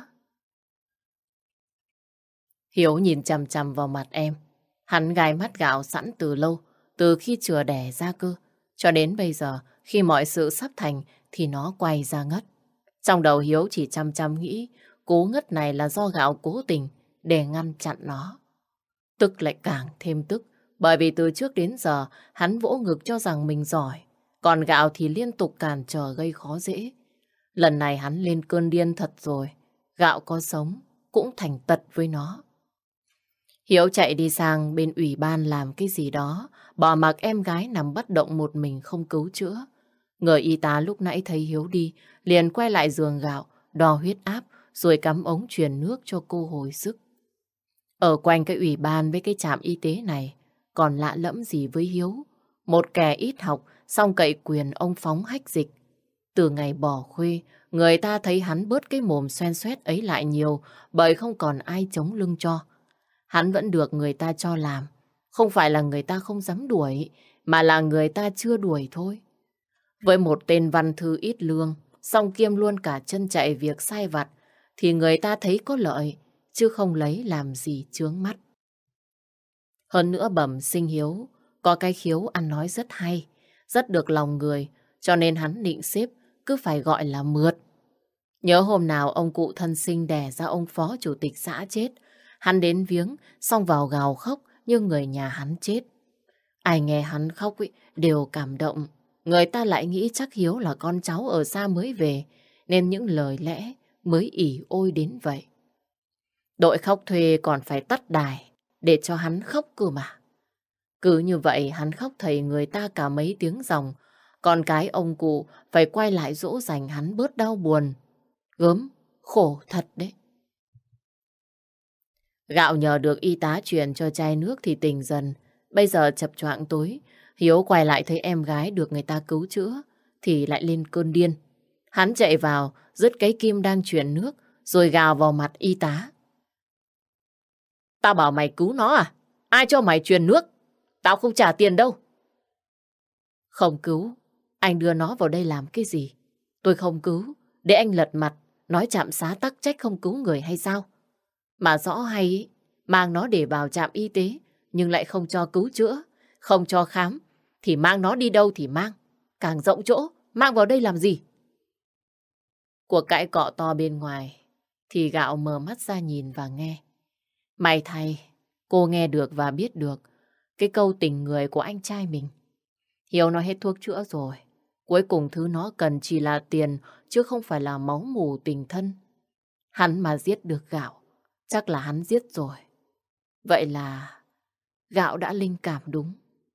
Hiếu nhìn chằm chằm vào mặt em. Hắn gai mắt Gạo sẵn từ lâu, từ khi chừa đẻ ra cơ. Cho đến bây giờ, khi mọi sự sắp thành thì nó quay ra ngất. Trong đầu Hiếu chỉ chăm chăm nghĩ cú ngất này là do Gạo cố tình để ngăn chặn nó. Tức lại càng thêm tức, Bởi vì từ trước đến giờ hắn vỗ ngực cho rằng mình giỏi, còn Gạo thì liên tục cản trở gây khó dễ. Lần này hắn lên cơn điên thật rồi, Gạo có sống cũng thành tật với nó. Hiếu chạy đi sang bên ủy ban làm cái gì đó, bỏ mặc em gái nằm bất động một mình không cứu chữa. Người y tá lúc nãy thấy Hiếu đi, liền quay lại giường Gạo, đo huyết áp, rồi cắm ống truyền nước cho cô hồi sức. Ở quanh cái ủy ban với cái trạm y tế này, còn lạ lẫm gì với Hiếu. Một kẻ ít học, xong cậy quyền ông phóng hách dịch. Từ ngày bỏ khuê, người ta thấy hắn bớt cái mồm xoen xoét ấy lại nhiều, bởi không còn ai chống lưng cho. Hắn vẫn được người ta cho làm. Không phải là người ta không dám đuổi, mà là người ta chưa đuổi thôi. Với một tên văn thư ít lương, song kiêm luôn cả chân chạy việc sai vặt, thì người ta thấy có lợi, chứ không lấy làm gì chướng mắt. Hơn nữa bẩm sinh Hiếu, có cái khiếu ăn nói rất hay, rất được lòng người, cho nên hắn định xếp cứ phải gọi là Mượt. Nhớ hôm nào ông cụ thân sinh đẻ ra ông phó chủ tịch xã chết, hắn đến viếng, xong vào gào khóc như người nhà hắn chết. Ai nghe hắn khóc ý, đều cảm động. Người ta lại nghĩ chắc Hiếu là con cháu ở xa mới về, nên những lời lẽ mới ỉ ôi đến vậy. Đội khóc thuê còn phải tắt đài để cho hắn khóc cơ mà. Cứ như vậy hắn khóc thầy người ta cả mấy tiếng ròng, còn cái ông cụ phải quay lại dỗ dành hắn bớt đau buồn. Gớm, khổ thật đấy. Gạo nhờ được y tá truyền cho chai nước thì tỉnh dần. Bây giờ chập choạng tối, Hiếu quay lại thấy em gái được người ta cứu chữa, thì lại lên cơn điên. Hắn chạy vào, dứt cái kim đang truyền nước, rồi gào vào mặt y tá. Tao bảo mày cứu nó à? Ai cho mày truyền nước? Tao không trả tiền đâu. Không cứu. Anh đưa nó vào đây làm cái gì? Tôi không cứu. Để anh lật mặt, nói trạm xá tắc trách không cứu người hay sao? Mà rõ hay ý, mang nó để vào trạm y tế, nhưng lại không cho cứu chữa, không cho khám, thì mang nó đi đâu thì mang. Càng rộng chỗ, mang vào đây làm gì? Cuộc cãi cọ to bên ngoài, thì Gạo mở mắt ra nhìn và nghe. May thay, cô nghe được và biết được cái câu tình người của anh trai mình. Hiếu nó hết thuốc chữa rồi. Cuối cùng thứ nó cần chỉ là tiền, chứ không phải là máu mủ tình thân. Hắn mà giết được Gạo, chắc là hắn giết rồi. Vậy là Gạo đã linh cảm đúng.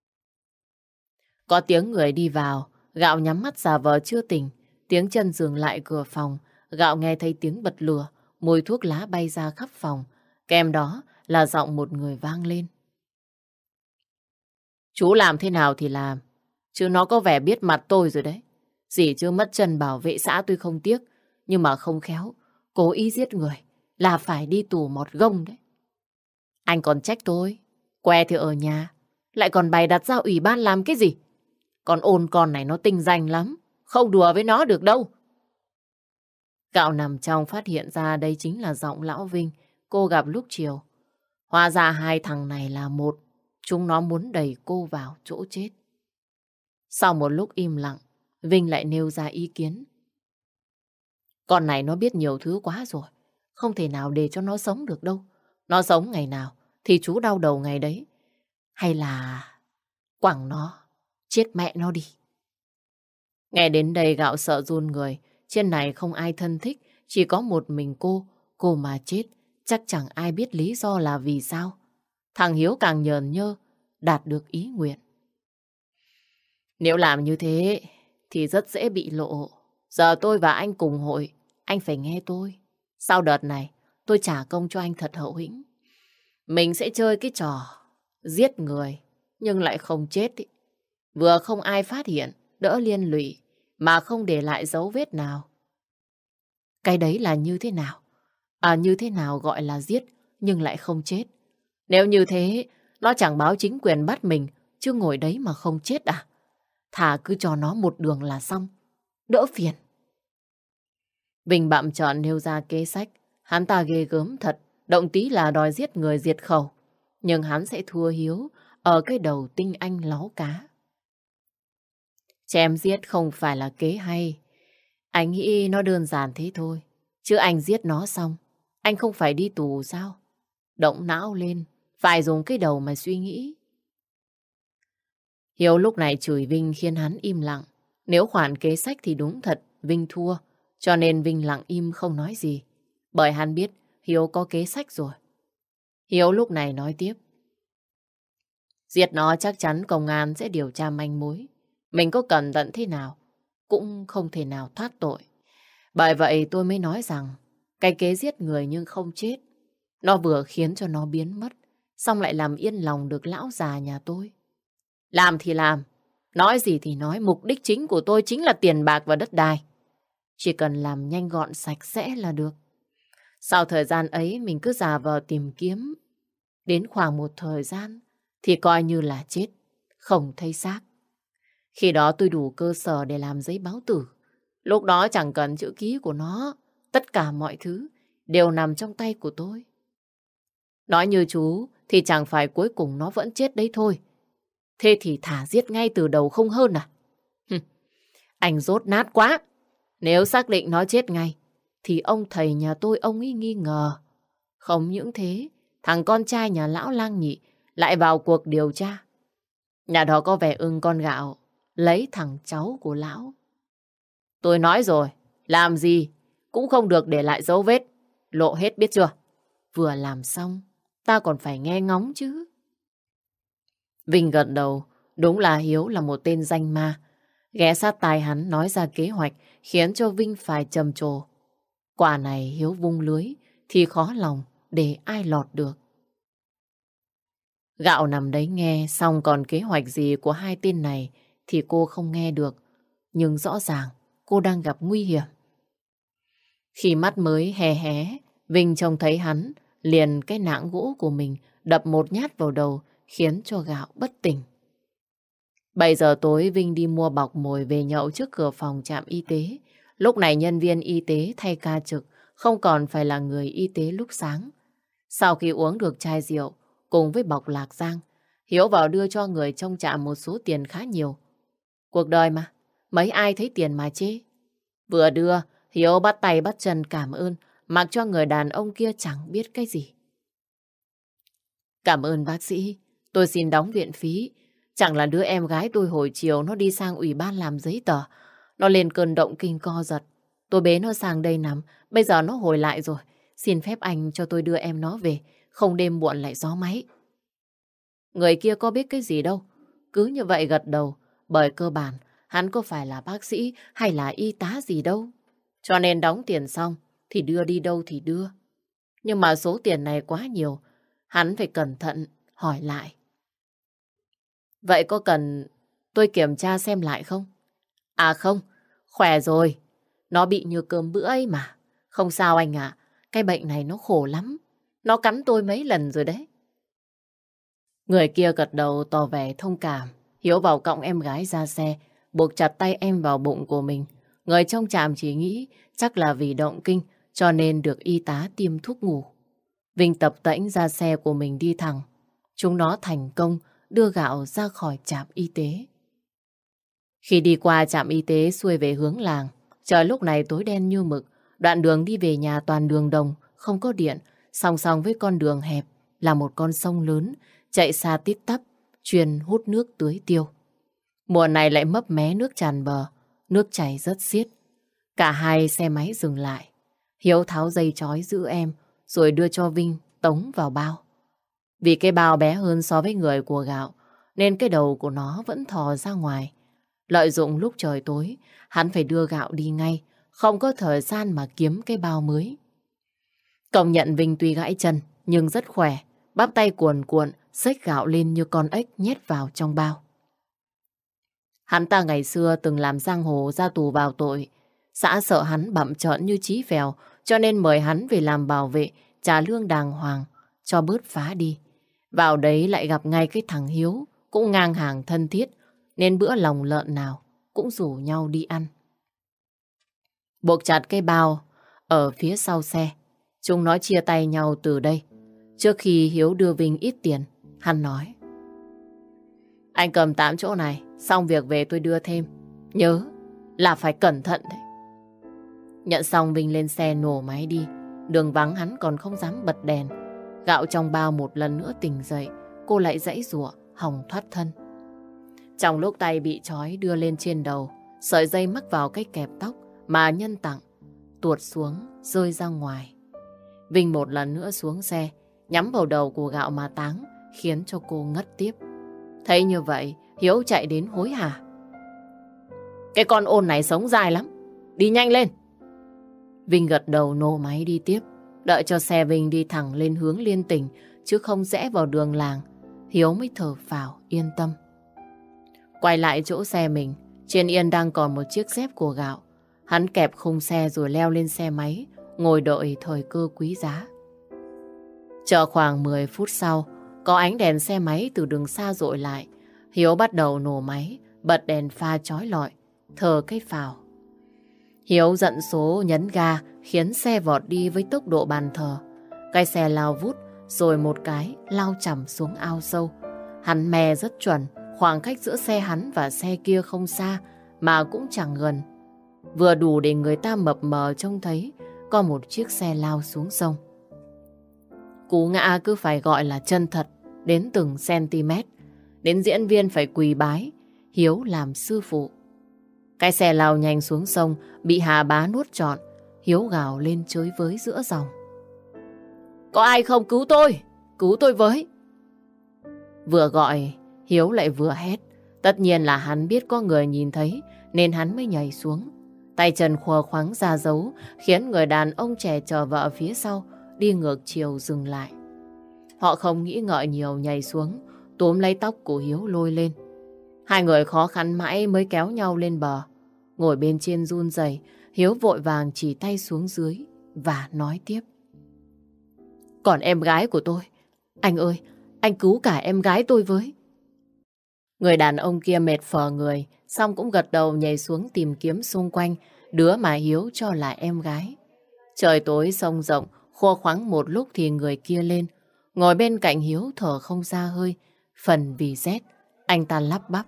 Có tiếng người đi vào, Gạo nhắm mắt giả vờ chưa tỉnh. Tiếng chân dừng lại cửa phòng, Gạo nghe thấy tiếng bật lửa, mùi thuốc lá bay ra khắp phòng. Kèm đó là giọng một người vang lên. Chú làm thế nào thì làm, chứ nó có vẻ biết mặt tôi rồi đấy. Dì chưa mất chân bảo vệ xã tôi không tiếc, nhưng mà không khéo, cố ý giết người là phải đi tù một gông đấy. Anh còn trách tôi, que thì ở nhà, lại còn bày đặt ra ủy ban làm cái gì? Còn ôn con này nó tinh danh lắm, không đùa với nó được đâu. Gạo nằm trong phát hiện ra đây chính là giọng lão Vinh cô gặp lúc chiều. Hóa ra hai thằng này là một, chúng nó muốn đẩy cô vào chỗ chết. Sau một lúc im lặng, Vinh lại nêu ra ý kiến. Con này nó biết nhiều thứ quá rồi, không thể nào để cho nó sống được đâu. Nó sống ngày nào thì chú đau đầu ngày đấy. Hay là quẳng nó, chết mẹ nó đi. Nghe đến đây Gạo sợ run người. Trên này không ai thân thích, chỉ có một mình cô mà chết, chắc chẳng ai biết lý do là vì sao. Thằng Hiếu càng nhờn nhơ, đạt được ý nguyện. Nếu làm như thế thì rất dễ bị lộ. Giờ tôi và anh cùng hội, anh phải nghe tôi. Sau đợt này, tôi trả công cho anh thật hậu hĩnh. Mình sẽ chơi cái trò giết người, nhưng lại không chết ý. Vừa không ai phát hiện, đỡ liên lụy, mà không để lại dấu vết nào. Cái đấy là như thế nào? Như thế nào gọi là giết, nhưng lại không chết? Nếu như thế, nó chẳng báo chính quyền bắt mình, chứ ngồi đấy mà không chết à? Thà cứ cho nó một đường là xong, đỡ phiền. Vinh bặm trợn nêu ra kế sách. Hắn ta ghê gớm thật, động tí là đòi giết người diệt khẩu. Nhưng hắn sẽ thua Hiếu ở cái đầu tinh anh láu cá. Chém giết không phải là kế hay. Anh nghĩ nó đơn giản thế thôi. Chứ anh giết nó xong, anh không phải đi tù sao? Động não lên, phải dùng cái đầu mà suy nghĩ. Hiếu lúc này chửi Vinh khiến hắn im lặng. Nếu khoản kế sách thì đúng thật Vinh thua, cho nên Vinh lặng im không nói gì. Bởi hắn biết Hiếu có kế sách rồi. Hiếu lúc này nói tiếp. Giết nó chắc chắn công an sẽ điều tra manh mối. Mình có cẩn thận thế nào cũng không thể nào thoát tội. Bởi vậy tôi mới nói rằng cái kế giết người nhưng không chết, nó vừa khiến cho nó biến mất, xong lại làm yên lòng được lão già nhà tôi. Làm thì làm, nói gì thì nói, mục đích chính của tôi chính là tiền bạc và đất đai. Chỉ cần làm nhanh gọn sạch sẽ là được. Sau thời gian ấy mình cứ giả vờ tìm kiếm. Đến khoảng một thời gian thì coi như là chết, không thấy xác. Khi đó tôi đủ cơ sở để làm giấy báo tử. Lúc đó chẳng cần chữ ký của nó, tất cả mọi thứ đều nằm trong tay của tôi. Nói như chú thì chẳng phải cuối cùng nó vẫn chết đấy thôi. Thế thì thả giết ngay từ đầu không hơn à? Anh dốt nát quá. Nếu xác định nó chết ngay thì ông thầy nhà tôi ông ấy nghi ngờ. Không những thế, thằng con trai nhà lão Lang Nhị lại vào cuộc điều tra. Nhà đó có vẻ ưng con gạo lấy thằng cháu của lão. Tôi nói rồi, làm gì cũng không được để lại dấu vết, lộ hết biết chưa? Vừa làm xong, ta còn phải nghe ngóng chứ. Vinh gật đầu, đúng là Hiếu là một tên danh ma. Ghé sát tai hắn nói ra kế hoạch khiến cho Vinh phải trầm trồ. Quả này Hiếu vung lưới thì khó lòng để ai lọt được. Gạo nằm đấy nghe xong còn kế hoạch gì của hai tên này thì cô không nghe được. Nhưng rõ ràng cô đang gặp nguy hiểm. Khi mắt mới hé hé, Vinh trông thấy hắn liền cái nạng gỗ của mình đập một nhát vào đầu khiến cho Gạo bất tỉnh. 7 giờ tối Vinh đi mua bọc mồi về nhậu trước cửa phòng trạm y tế. Lúc này nhân viên y tế thay ca trực, không còn phải là người y tế lúc sáng. Sau khi uống được chai rượu cùng với bọc lạc giang, Hiếu vào đưa cho người trong trạm một số tiền khá nhiều. Cuộc đời mà, mấy ai thấy tiền mà chê. Vừa đưa, Hiếu bắt tay bắt chân cảm ơn, mặc cho người đàn ông kia chẳng biết cái gì. Cảm ơn bác sĩ, tôi xin đóng viện phí. Chẳng là đứa em gái tôi hồi chiều nó đi sang ủy ban làm giấy tờ. Nó lên cơn động kinh co giật. Tôi bế nó sang đây nằm, bây giờ nó hồi lại rồi. Xin phép anh cho tôi đưa em nó về, không đêm muộn lại gió máy. Người kia có biết cái gì đâu, cứ như vậy gật đầu, bởi cơ bản hắn có phải là bác sĩ hay là y tá gì đâu. Cho nên đóng tiền xong thì đưa đi đâu thì đưa. Nhưng mà số tiền này quá nhiều, hắn phải cẩn thận hỏi lại. Vậy có cần tôi kiểm tra xem lại không? À không, khỏe rồi. Nó bị như cơm bữa ấy mà. Không sao anh ạ, cái bệnh này nó khổ lắm. Nó cắn tôi mấy lần rồi đấy. Người kia gật đầu tỏ vẻ thông cảm. Hiếu vào cõng em gái ra xe, buộc chặt tay em vào bụng của mình. Người trong trạm chỉ nghĩ chắc là vì động kinh cho nên được y tá tiêm thuốc ngủ. Vinh tập tễnh ra xe của mình đi thẳng. Chúng nó thành công đưa Gạo ra khỏi trạm y tế. Khi đi qua trạm y tế xuôi về hướng làng, trời lúc này tối đen như mực. Đoạn đường đi về nhà toàn đường đồng, không có điện. Song song với con đường hẹp là một con sông lớn chạy xa tít tắp, chuyên hút nước tưới tiêu. Mùa này lại mấp mé nước tràn bờ, nước chảy rất xiết. Cả hai xe máy dừng lại. Hiếu tháo dây trói giữ em, rồi đưa cho Vinh tống vào bao. Vì cái bao bé hơn so với người của Gạo, nên cái đầu của nó vẫn thò ra ngoài. Lợi dụng lúc trời tối, hắn phải đưa Gạo đi ngay, không có thời gian mà kiếm cái bao mới. Công nhận Vinh tuy gãy chân, nhưng rất khỏe, bắp tay cuồn cuộn, xách Gạo lên như con ếch nhét vào trong bao. Hắn ta ngày xưa từng làm giang hồ ra tù vào tội. Xã sợ hắn bặm trợn như Chí Phèo, cho nên mời hắn về làm bảo vệ, trả lương đàng hoàng, cho bớt phá đi. Vào đấy lại gặp ngay cái thằng Hiếu, cũng ngang hàng thân thiết, nên bữa lòng lợn nào cũng rủ nhau đi ăn. Buộc chặt cái bao ở phía sau xe, chúng nó chia tay nhau từ đây. Trước khi Hiếu đưa Vinh ít tiền, hắn nói: Anh cầm 8 chỗ này, xong việc về tôi đưa thêm. Nhớ là phải cẩn thận đấy. Nhận xong Vinh lên xe nổ máy đi. Đường vắng hắn còn không dám bật đèn. Gạo trong bao một lần nữa tỉnh dậy, cô lại giãy giụa hòng thoát thân. Trong lúc tay bị trói đưa lên trên đầu, sợi dây mắc vào cái kẹp tóc mà Nhân tặng, tuột xuống, rơi ra ngoài. Vinh một lần nữa xuống xe, nhắm vào đầu của Gạo mà táng, khiến cho cô ngất tiếp. Thấy như vậy, Hiếu chạy đến hối hả. Cái con ôn này sống dài lắm, đi nhanh lên. Vinh gật đầu nổ máy đi tiếp. Đợi cho xe Vinh đi thẳng lên hướng Liên Tỉnh, chứ không rẽ vào đường làng, Hiếu mới thở phào yên tâm. Quay lại chỗ xe mình, trên yên đang còn một chiếc dép của Gạo. Hắn kẹp khung xe rồi leo lên xe máy, ngồi đợi thời cơ quý giá. Chờ khoảng 10 phút sau, có ánh đèn xe máy từ đường xa dội lại. Hiếu bắt đầu nổ máy, bật đèn pha chói lọi, thở cái phào. Hiếu giận số nhấn ga, khiến xe vọt đi với tốc độ bàn thờ. Cái xe lao vút, rồi một cái lao chầm xuống ao sâu. Hắn mè rất chuẩn, khoảng cách giữa xe hắn và xe kia không xa, mà cũng chẳng gần. Vừa đủ để người ta mập mờ trông thấy có một chiếc xe lao xuống sông. Cú ngã cứ phải gọi là chân thật, đến từng cm. Đến diễn viên phải quỳ bái, Hiếu làm sư phụ. Cái xe lao nhanh xuống sông, bị Hà Bá nuốt trọn. Hiếu gào lên chới với giữa dòng. Có ai không, cứu tôi với. Vừa gọi, Hiếu lại vừa hét. Tất nhiên là hắn biết có người nhìn thấy, nên hắn mới nhảy xuống. Tay chân khua khoắng ra dấu, khiến người đàn ông trẻ chờ vợ phía sau đi ngược chiều dừng lại. Họ không nghĩ ngợi nhiều, nhảy xuống, túm lấy tóc của Hiếu lôi lên. Hai người khó khăn mãi mới kéo nhau lên bờ. Ngồi bên trên run rẩy, Hiếu vội vàng chỉ tay xuống dưới và nói tiếp. Còn em gái của tôi, anh ơi, anh cứu cả em gái tôi với. Người đàn ông kia mệt phờ người, xong cũng gật đầu nhảy xuống tìm kiếm xung quanh đứa mà Hiếu cho là em gái. Trời tối sông rộng, khô khoắng một lúc thì người kia lên, ngồi bên cạnh Hiếu thở không ra hơi, phần vì rét, anh ta lắp bắp.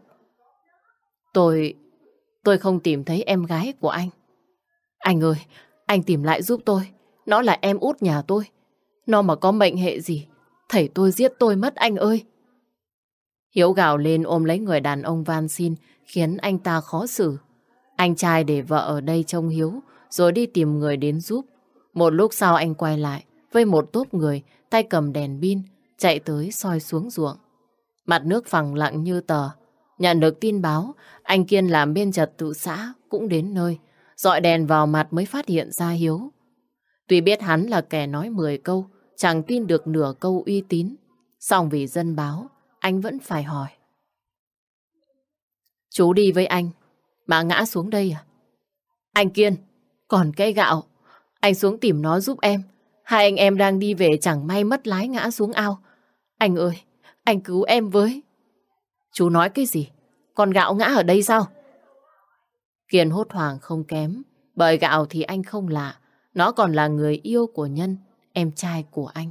Tôi không tìm thấy em gái của anh. Anh ơi, anh tìm lại giúp tôi, nó là em út nhà tôi. Nó mà có mệnh hệ gì, thầy tôi giết tôi mất anh ơi. Hiếu gào lên ôm lấy người đàn ông van xin, khiến anh ta khó xử. Anh trai để vợ ở đây trông Hiếu, rồi đi tìm người đến giúp. Một lúc sau anh quay lại với một tốp người, tay cầm đèn pin, chạy tới soi xuống ruộng. Mặt nước phẳng lặng như tờ. Nhận được tin báo, anh Kiên làm bên trật tự xã cũng đến nơi, dọi đèn vào mặt mới phát hiện ra Hiếu. Tuy biết hắn là kẻ nói 10 câu, chẳng tin được nửa câu uy tín, song vì dân báo, anh vẫn phải hỏi. Chú đi với anh, mà ngã xuống đây à? Anh Kiên, còn cái Gạo, anh xuống tìm nó giúp em. Hai anh em đang đi về chẳng may mất lái ngã xuống ao. Anh ơi, anh cứu em với. Chú nói cái gì? Con Gạo ngã ở đây sao? Kiên hốt hoảng không kém, bởi Gạo thì anh không lạ, nó còn là người yêu của Nhân, em trai của anh.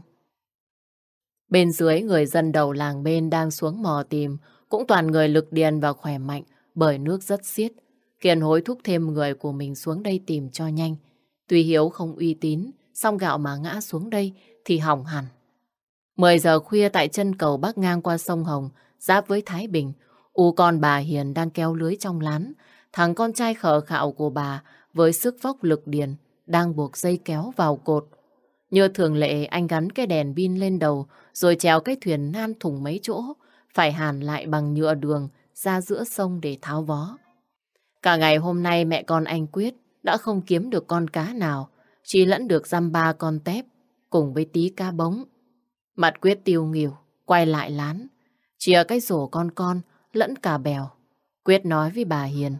Bên dưới người dân đầu làng bên đang xuống mò tìm, cũng toàn người lực điền và khỏe mạnh, bởi nước rất xiết. Kiên hối thúc thêm người của mình xuống đây tìm cho nhanh. Tuy Hiếu không uy tín, song Gạo mà ngã xuống đây thì hỏng hẳn. 10 giờ khuya tại chân cầu bắc ngang qua sông Hồng, giáp với Thái Bình, con bà Hiền đang kéo lưới trong lán. Thằng con trai khờ khạo của bà với sức vóc lực điền đang buộc dây kéo vào cột. Như thường lệ, anh gắn cái đèn pin lên đầu rồi trèo cái thuyền nan thùng mấy chỗ, phải hàn lại bằng nhựa đường ra giữa sông để tháo vó. Cả ngày hôm nay mẹ con anh Quyết đã không kiếm được con cá nào, chỉ lẫn được dăm ba con tép cùng với tí cá bống. Mặt Quyết tiêu nghỉu, quay lại lán, chìa cái rổ con lẫn cả bèo. Quyết nói với bà Hiền.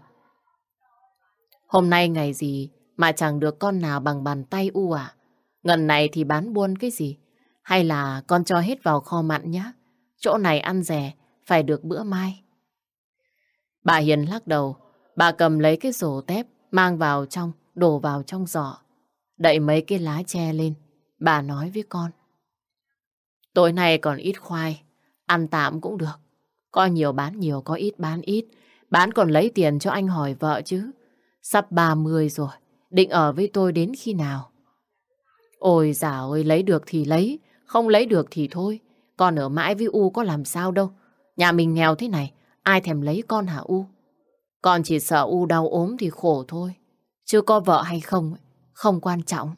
Hôm nay ngày gì mà chẳng được con nào bằng bàn tay u à? Ngần này thì bán buôn cái gì? Hay là con cho hết vào kho mặn nhá? Chỗ này ăn rẻ, phải được bữa mai. Bà Hiền lắc đầu, bà cầm lấy cái rổ tép, mang vào trong, đổ vào trong giỏ. Đậy mấy cái lá tre lên, bà nói với con. Tối nay còn ít khoai, ăn tạm cũng được. Có nhiều bán nhiều, có ít bán ít. Bán còn lấy tiền cho anh hỏi vợ chứ. Sắp 30 rồi, định ở với tôi đến khi nào? Ôi dào ơi, lấy được thì lấy, không lấy được thì thôi. Con ở mãi với U có làm sao đâu. Nhà mình nghèo thế này, ai thèm lấy con hả U? Con chỉ sợ U đau ốm thì khổ thôi. Chứ có vợ hay không, không quan trọng.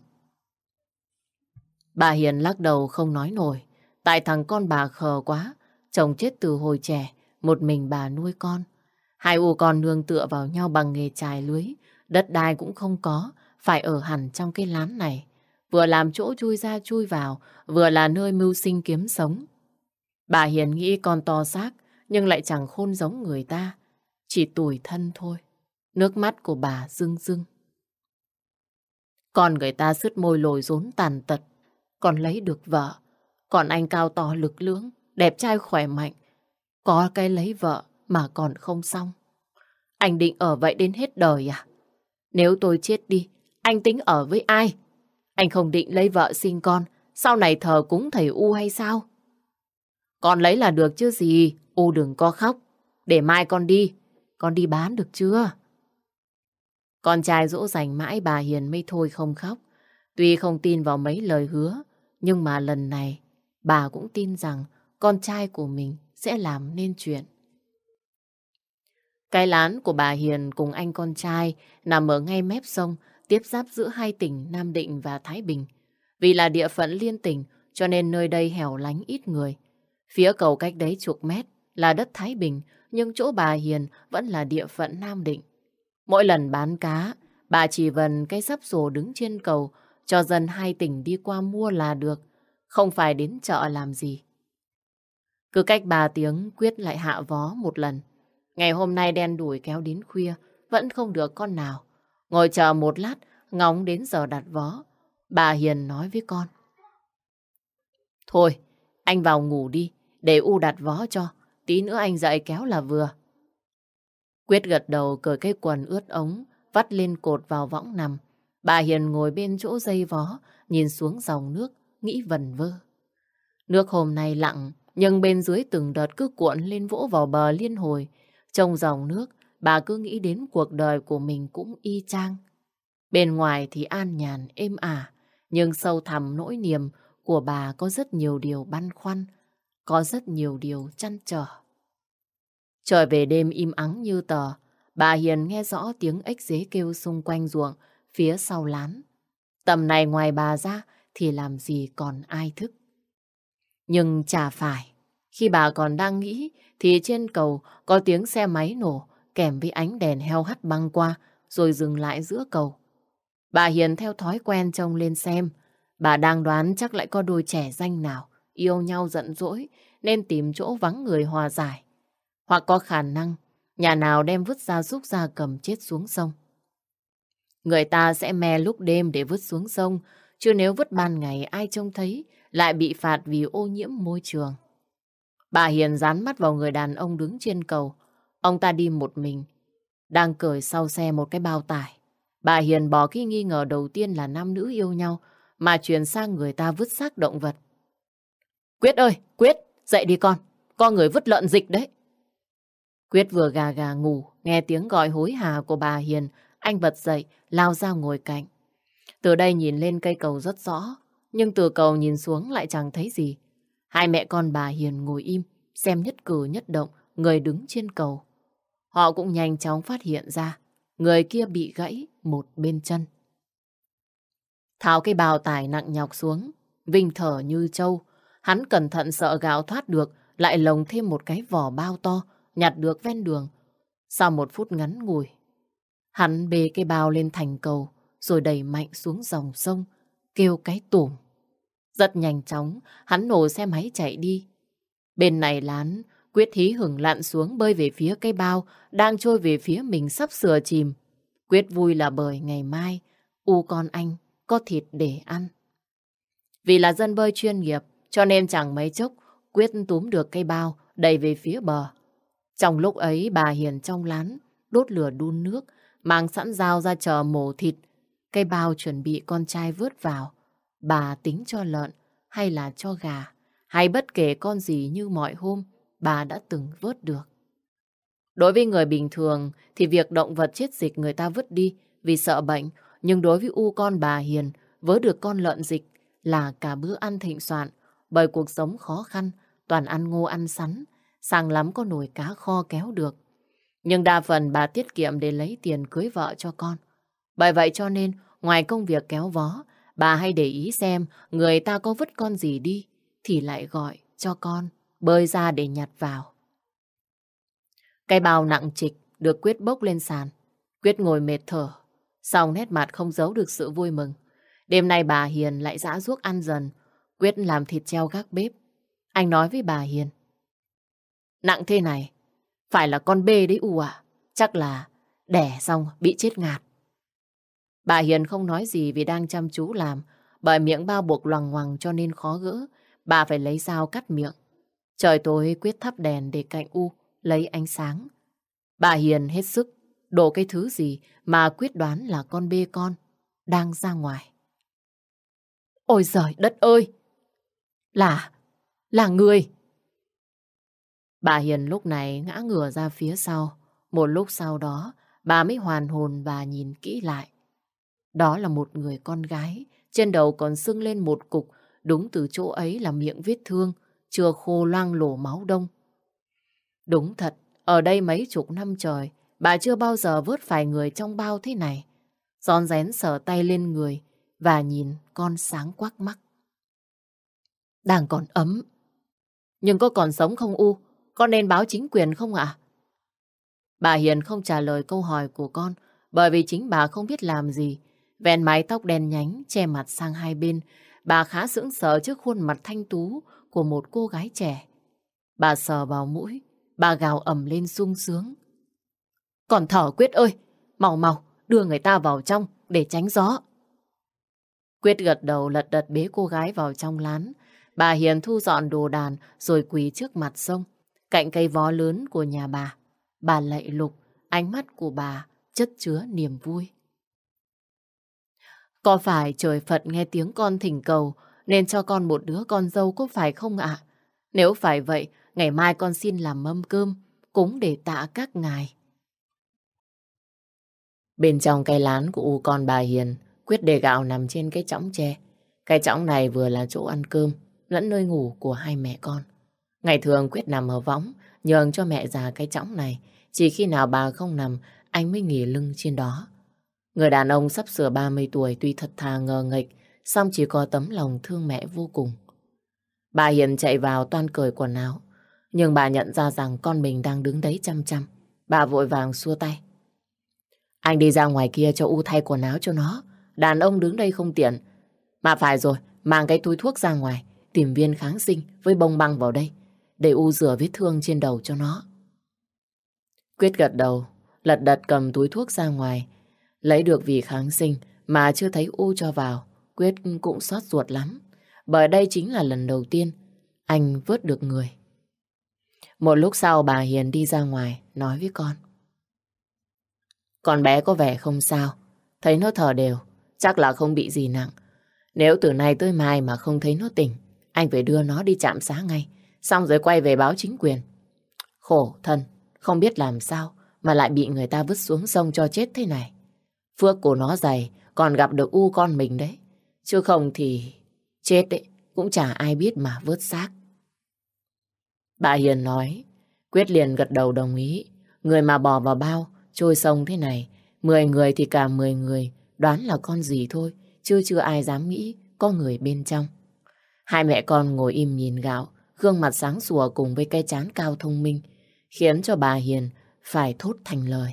Bà Hiền lắc đầu không nói nổi. Tại thằng con bà khờ quá. Chồng chết từ hồi trẻ, một mình bà nuôi con. Hai U con nương tựa vào nhau bằng nghề chài lưới. Đất đai cũng không có, phải ở hẳn trong cái lán này. Vừa làm chỗ chui ra chui vào, vừa là nơi mưu sinh kiếm sống. Bà Hiền nghĩ con to xác, nhưng lại chẳng khôn giống người ta. Chỉ tủi thân thôi. Nước mắt của bà rưng rưng. Con người ta sứt môi lồi rốn tàn tật, còn lấy được vợ. Còn anh cao to lực lưỡng, đẹp trai khỏe mạnh. Có cái lấy vợ mà còn không xong. Anh định ở vậy đến hết đời à? Nếu tôi chết đi, anh tính ở với ai? Anh không định lấy vợ sinh con, sau này thờ cúng thầy U hay sao? Con lấy là được chứ gì, U đừng có khóc. Để mai con đi bán được chưa? Con trai dỗ dành mãi bà Hiền mới thôi không khóc. Tuy không tin vào mấy lời hứa, nhưng mà lần này bà cũng tin rằng con trai của mình sẽ làm nên chuyện. Cái lán của bà Hiền cùng anh con trai nằm ở ngay mép sông, tiếp giáp giữa hai tỉnh Nam Định và Thái Bình. Vì là địa phận liên tỉnh, cho nên nơi đây hẻo lánh ít người. Phía cầu cách đấy chục mét là đất Thái Bình, nhưng chỗ bà Hiền vẫn là địa phận Nam Định. Mỗi lần bán cá, bà chỉ vần cái sắp sổ đứng trên cầu, cho dân hai tỉnh đi qua mua là được, không phải đến chợ làm gì. Cứ cách 3 tiếng Quyết lại hạ vó một lần. Ngày hôm nay đen đủi kéo đến khuya, vẫn không được con nào. Ngồi chờ một lát, ngóng đến giờ đặt vó. Bà Hiền nói với con. Thôi, anh vào ngủ đi, để U đặt vó cho. Tí nữa anh dậy kéo là vừa. Quyết gật đầu cởi cái quần ướt ống, vắt lên cột vào võng nằm. Bà Hiền ngồi bên chỗ dây vó, nhìn xuống dòng nước, nghĩ vẩn vơ. Nước hôm nay lặng, nhưng bên dưới từng đợt cứ cuộn lên vỗ vào bờ liên hồi. Trong dòng nước, bà cứ nghĩ đến cuộc đời của mình cũng y chang. Bên ngoài thì an nhàn, êm ả, nhưng sâu thẳm nỗi niềm của bà có rất nhiều điều băn khoăn, có rất nhiều điều trăn trở. Trời về đêm im ắng như tờ, bà Hiền nghe rõ tiếng ếch dế kêu xung quanh ruộng, phía sau lán. Tầm này ngoài bà ra thì làm gì còn ai thức. Nhưng chả phải, khi bà còn đang nghĩ thì trên cầu có tiếng xe máy nổ kèm với ánh đèn heo hắt băng qua rồi dừng lại giữa cầu. Bà Hiền theo thói quen trông lên xem, bà đang đoán chắc lại có đôi trẻ danh nào yêu nhau giận dỗi nên tìm chỗ vắng người hòa giải. Hoặc có khả năng nhà nào đem vứt gia súc gia cầm chết xuống sông. Người ta sẽ me lúc đêm để vứt xuống sông, chứ nếu vứt ban ngày ai trông thấy lại bị phạt vì ô nhiễm môi trường. Bà Hiền dán mắt vào người đàn ông đứng trên cầu. Ông ta đi một mình, đang cởi sau xe một cái bao tải. Bà Hiền bỏ cái nghi ngờ đầu tiên là nam nữ yêu nhau mà chuyển sang người ta vứt xác động vật. Quyết ơi, Quyết, dậy đi con. Con người vứt lợn dịch đấy. Quyết vừa gà gà ngủ, nghe tiếng gọi hối hả của bà Hiền, anh bật dậy, lao ra ngồi cạnh. Từ đây nhìn lên cây cầu rất rõ, nhưng từ cầu nhìn xuống lại chẳng thấy gì. Hai mẹ con bà Hiền ngồi im, xem nhất cử nhất động người đứng trên cầu. Họ cũng nhanh chóng phát hiện ra, người kia bị gãy một bên chân. Tháo cái bào tải nặng nhọc xuống, Vinh thở như trâu. Hắn cẩn thận sợ gạo thoát được, lại lồng thêm một cái vỏ bao to, nhặt được ven đường. Sau một phút ngắn ngủi, hắn bê cái bao lên thành cầu, rồi đẩy mạnh xuống dòng sông, kêu cái tủm. Rất nhanh chóng, hắn nổ xe máy chạy đi. Bên này lán, Quyết hí hửng lặn xuống bơi về phía cái bao, đang trôi về phía mình sắp sửa chìm. Quyết vui là bởi ngày mai, U con anh có thịt để ăn. Vì là dân bơi chuyên nghiệp, cho nên chẳng mấy chốc, Quyết túm được cây bao, đẩy về phía bờ. Trong lúc ấy, bà Hiền trong lán, đốt lửa đun nước, mang sẵn dao ra chờ mổ thịt. Cây bao chuẩn bị con trai vớt vào. Bà tính cho lợn, hay là cho gà, hay bất kể con gì như mọi hôm, bà đã từng vớt được. Đối với người bình thường, thì việc động vật chết dịch người ta vứt đi vì sợ bệnh. Nhưng đối với U con bà Hiền, vớ được con lợn dịch là cả bữa ăn thịnh soạn. Bởi cuộc sống khó khăn, toàn ăn ngô ăn sắn. sang lắm có nồi cá kho kéo được. Nhưng đa phần bà tiết kiệm để lấy tiền cưới vợ cho con. Bởi vậy cho nên, ngoài công việc kéo vó, bà hay để ý xem người ta có vứt con gì đi, thì lại gọi cho con bơi ra để nhặt vào. Cái bao nặng trịch được Quyết bốc lên sàn. Quyết ngồi mệt thở, song nét mặt không giấu được sự vui mừng. Đêm nay bà Hiền lại giã giuốc ăn dần. Quyết làm thịt treo gác bếp. Anh nói với bà Hiền: nặng thế này, phải là con bê đấy U à? Chắc là đẻ xong bị chết ngạt. Bà Hiền không nói gì vì đang chăm chú làm. Bởi miệng bao buộc loằng ngoằng cho nên khó gỡ. Bà phải lấy dao cắt miệng. Trời tối Quyết thắp đèn để cạnh U lấy ánh sáng. Bà Hiền hết sức đổ cái thứ gì mà Quyết đoán là con bê con đang ra ngoài. Ôi giời đất ơi! Là người! Bà Hiền lúc này ngã ngửa ra phía sau. Một lúc sau đó, bà mới hoàn hồn và nhìn kỹ lại. Đó là một người con gái, trên đầu còn sưng lên một cục, đúng từ chỗ ấy là miệng vết thương, chưa khô loang lổ máu đông. Đúng thật, ở đây mấy chục năm trời, bà chưa bao giờ vớt phải người trong bao thế này. Rón rén sờ tay lên người và nhìn con sáng quắc mắt. Đang còn ấm. Nhưng có còn sống không U? Con nên báo chính quyền không ạ? Bà Hiền không trả lời câu hỏi của con bởi vì chính bà không biết làm gì. Vén mái tóc đen nhánh che mặt sang hai bên, bà khá sững sờ trước khuôn mặt thanh tú của một cô gái trẻ. Bà sờ vào mũi, bà gào ầm lên sung sướng. Còn thở Quyết ơi, mau mau đưa người ta vào trong để tránh gió. Quyết gật đầu lật đật bế cô gái vào trong lán. Bà Hiền thu dọn đồ đàn rồi quỳ trước mặt sông, cạnh cây vó lớn của nhà bà. Bà lạy lục, ánh mắt của bà chất chứa niềm vui. Có phải trời Phật nghe tiếng con thỉnh cầu nên cho con một đứa con dâu có phải không ạ? Nếu phải vậy, ngày mai con xin làm mâm cơm, cúng để tạ các ngài. Bên trong cái lán của con bà Hiền, Quyết để gạo nằm trên cái chõng tre. Cái chõng này vừa là chỗ ăn cơm, lẫn nơi ngủ của hai mẹ con. Ngày thường Quyết nằm ở võng, nhường cho mẹ già cái chõng này. Chỉ khi nào bà không nằm, anh mới nghỉ lưng trên đó. Người đàn ông sắp sửa 30 tuổi tuy thật thà ngờ nghệch, song chỉ có tấm lòng thương mẹ vô cùng. Bà Hiền chạy vào toan cởi quần áo, nhưng bà nhận ra rằng con mình đang đứng đấy chăm chăm. Bà vội vàng xua tay. Anh đi ra ngoài kia cho U thay quần áo cho nó. Đàn ông đứng đây không tiện. Mà phải rồi, mang cái túi thuốc ra ngoài, tìm viên kháng sinh với bông băng vào đây, để U rửa vết thương trên đầu cho nó. Quyết gật đầu, lật đật cầm túi thuốc ra ngoài. Lấy được vị kháng sinh mà chưa thấy U cho vào, Quyết cũng xót ruột lắm. Bởi đây chính là lần đầu tiên anh vớt được người. Một lúc sau bà Hiền đi ra ngoài nói với con. Con bé có vẻ không sao, thấy nó thở đều, chắc là không bị gì nặng. Nếu từ nay tới mai mà không thấy nó tỉnh, anh phải đưa nó đi trạm xá ngay, xong rồi quay về báo chính quyền. Khổ thân, không biết làm sao mà lại bị người ta vứt xuống sông cho chết thế này. Phước của nó dày, còn gặp được U con mình đấy. Chứ không thì chết đấy, cũng chả ai biết mà vớt xác. Bà Hiền nói, Quyết liền gật đầu đồng ý. Người mà bỏ vào bao, trôi sông thế này, 10 người thì cả 10 người đoán là con gì thôi, chứ chưa ai dám nghĩ có người bên trong. Hai mẹ con ngồi im nhìn gạo, gương mặt sáng sủa cùng với cái trán cao thông minh, khiến cho bà Hiền phải thốt thành lời.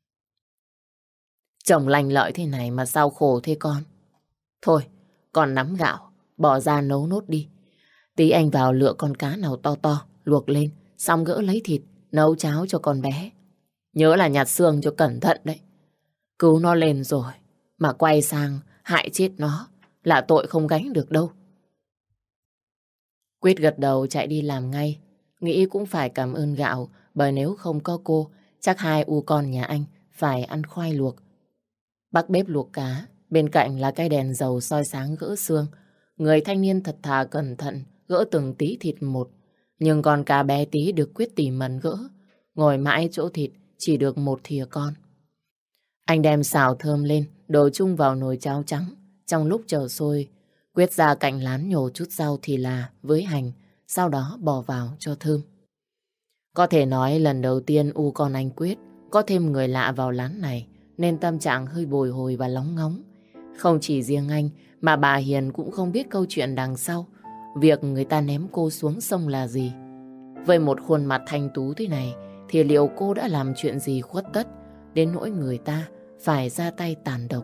Chồng lành lợi thế này mà sao khổ thế con. Thôi, con nắm gạo, bỏ ra nấu nốt đi. Tí anh vào lựa con cá nào to to, luộc lên, xong gỡ lấy thịt, nấu cháo cho con bé. Nhớ là nhặt xương cho cẩn thận đấy. Cứu nó lên rồi, mà quay sang hại chết nó, là tội không gánh được đâu. Quyết gật đầu chạy đi làm ngay. Nghĩ cũng phải cảm ơn gạo, bởi nếu không có cô, chắc hai U con nhà anh phải ăn khoai luộc. Bắc bếp luộc cá, bên cạnh là cái đèn dầu soi sáng gỡ xương. Người thanh niên thật thà cẩn thận, gỡ từng tí thịt một. Nhưng con cá bé tí được Quyết tỉ mẩn gỡ. Ngồi mãi chỗ thịt, chỉ được một thìa con. Anh đem xào thơm lên, đổ chung vào nồi cháo trắng. Trong lúc chờ sôi, Quyết ra cạnh lán nhổ chút rau thì là với hành, sau đó bỏ vào cho thơm. Có thể nói lần đầu tiên con anh Quyết có thêm người lạ vào lán này nên tâm trạng hơi bồi hồi và lóng ngóng. Không chỉ riêng anh mà bà Hiền cũng không biết câu chuyện đằng sau việc người ta ném cô xuống sông là gì. Với một khuôn mặt thanh tú thế này thì liệu cô đã làm chuyện gì khuất tất đến nỗi người ta phải ra tay tàn độc.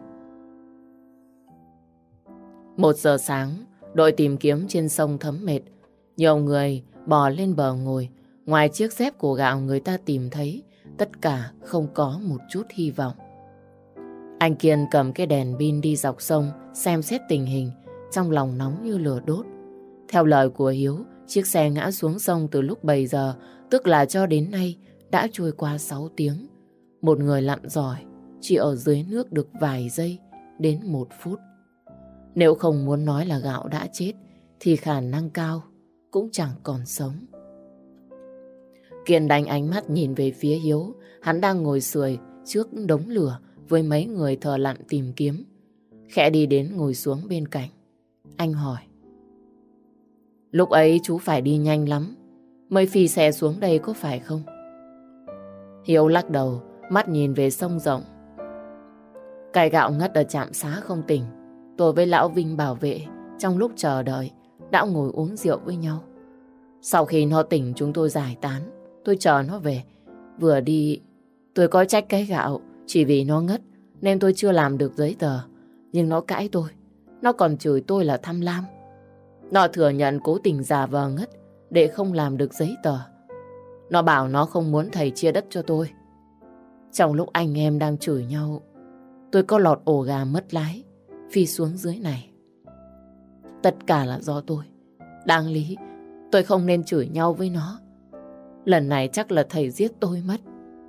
1 giờ sáng, đội tìm kiếm trên sông thấm mệt. Nhiều người bò lên bờ ngồi. Ngoài chiếc dép của Gạo người ta tìm thấy, tất cả không có một chút hy vọng. Anh Kiên cầm cái đèn pin đi dọc sông xem xét tình hình, trong lòng nóng như lửa đốt. Theo lời của Hiếu, chiếc xe ngã xuống sông từ lúc 7 giờ, tức là cho đến nay đã trôi qua 6 tiếng. Một người lặn giỏi chỉ ở dưới nước được vài giây đến 1 phút. Nếu không muốn nói là Gạo đã chết thì khả năng cao cũng chẳng còn sống. Kiên đánh ánh mắt nhìn về phía Hiếu. Hắn đang ngồi sưởi trước đống lửa với mấy người thợ lặn tìm kiếm. Khẽ đi đến ngồi xuống bên cạnh. Anh hỏi: lúc ấy chú phải đi nhanh lắm mới phi xe xuống đây có phải không? Hiếu lắc đầu, mắt nhìn về sông rộng. Cái Gạo ngất ở trạm xá không tỉnh. Tôi với lão Vinh bảo vệ trong lúc chờ đợi đã ngồi uống rượu với nhau. Sau khi nó tỉnh chúng tôi giải tán. Tôi chờ nó về. Vừa đi tôi có trách cái Gạo chỉ vì nó ngất nên tôi chưa làm được giấy tờ. Nhưng nó cãi tôi. Nó còn chửi tôi là tham lam. Nó thừa nhận cố tình giả vờ ngất để không làm được giấy tờ. Nó bảo nó không muốn thầy chia đất cho tôi. Trong lúc anh em đang chửi nhau, tôi có lọt ổ gà mất lái phi xuống dưới này. Tất cả là do tôi. Đáng lý tôi không nên chửi nhau với nó. Lần này chắc là thầy giết tôi mất.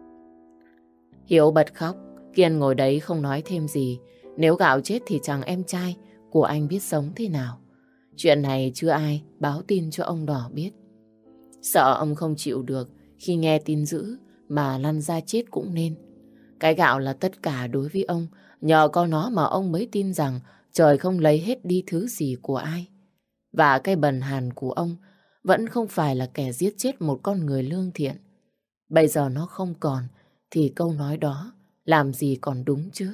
Hiếu bật khóc. Kiên ngồi đấy không nói thêm gì. Nếu Gạo chết thì chẳng em trai của anh biết sống thế nào. Chuyện này chưa ai báo tin cho ông Đỏ biết. Sợ ông không chịu được khi nghe tin dữ mà lăn ra chết cũng nên. Cái Gạo là tất cả đối với ông. Nhờ có nó mà ông mới tin rằng trời không lấy hết đi thứ gì của ai. Và cái bần hàn của ông vẫn không phải là kẻ giết chết một con người lương thiện. Bây giờ nó không còn thì câu nói đó làm gì còn đúng chứ.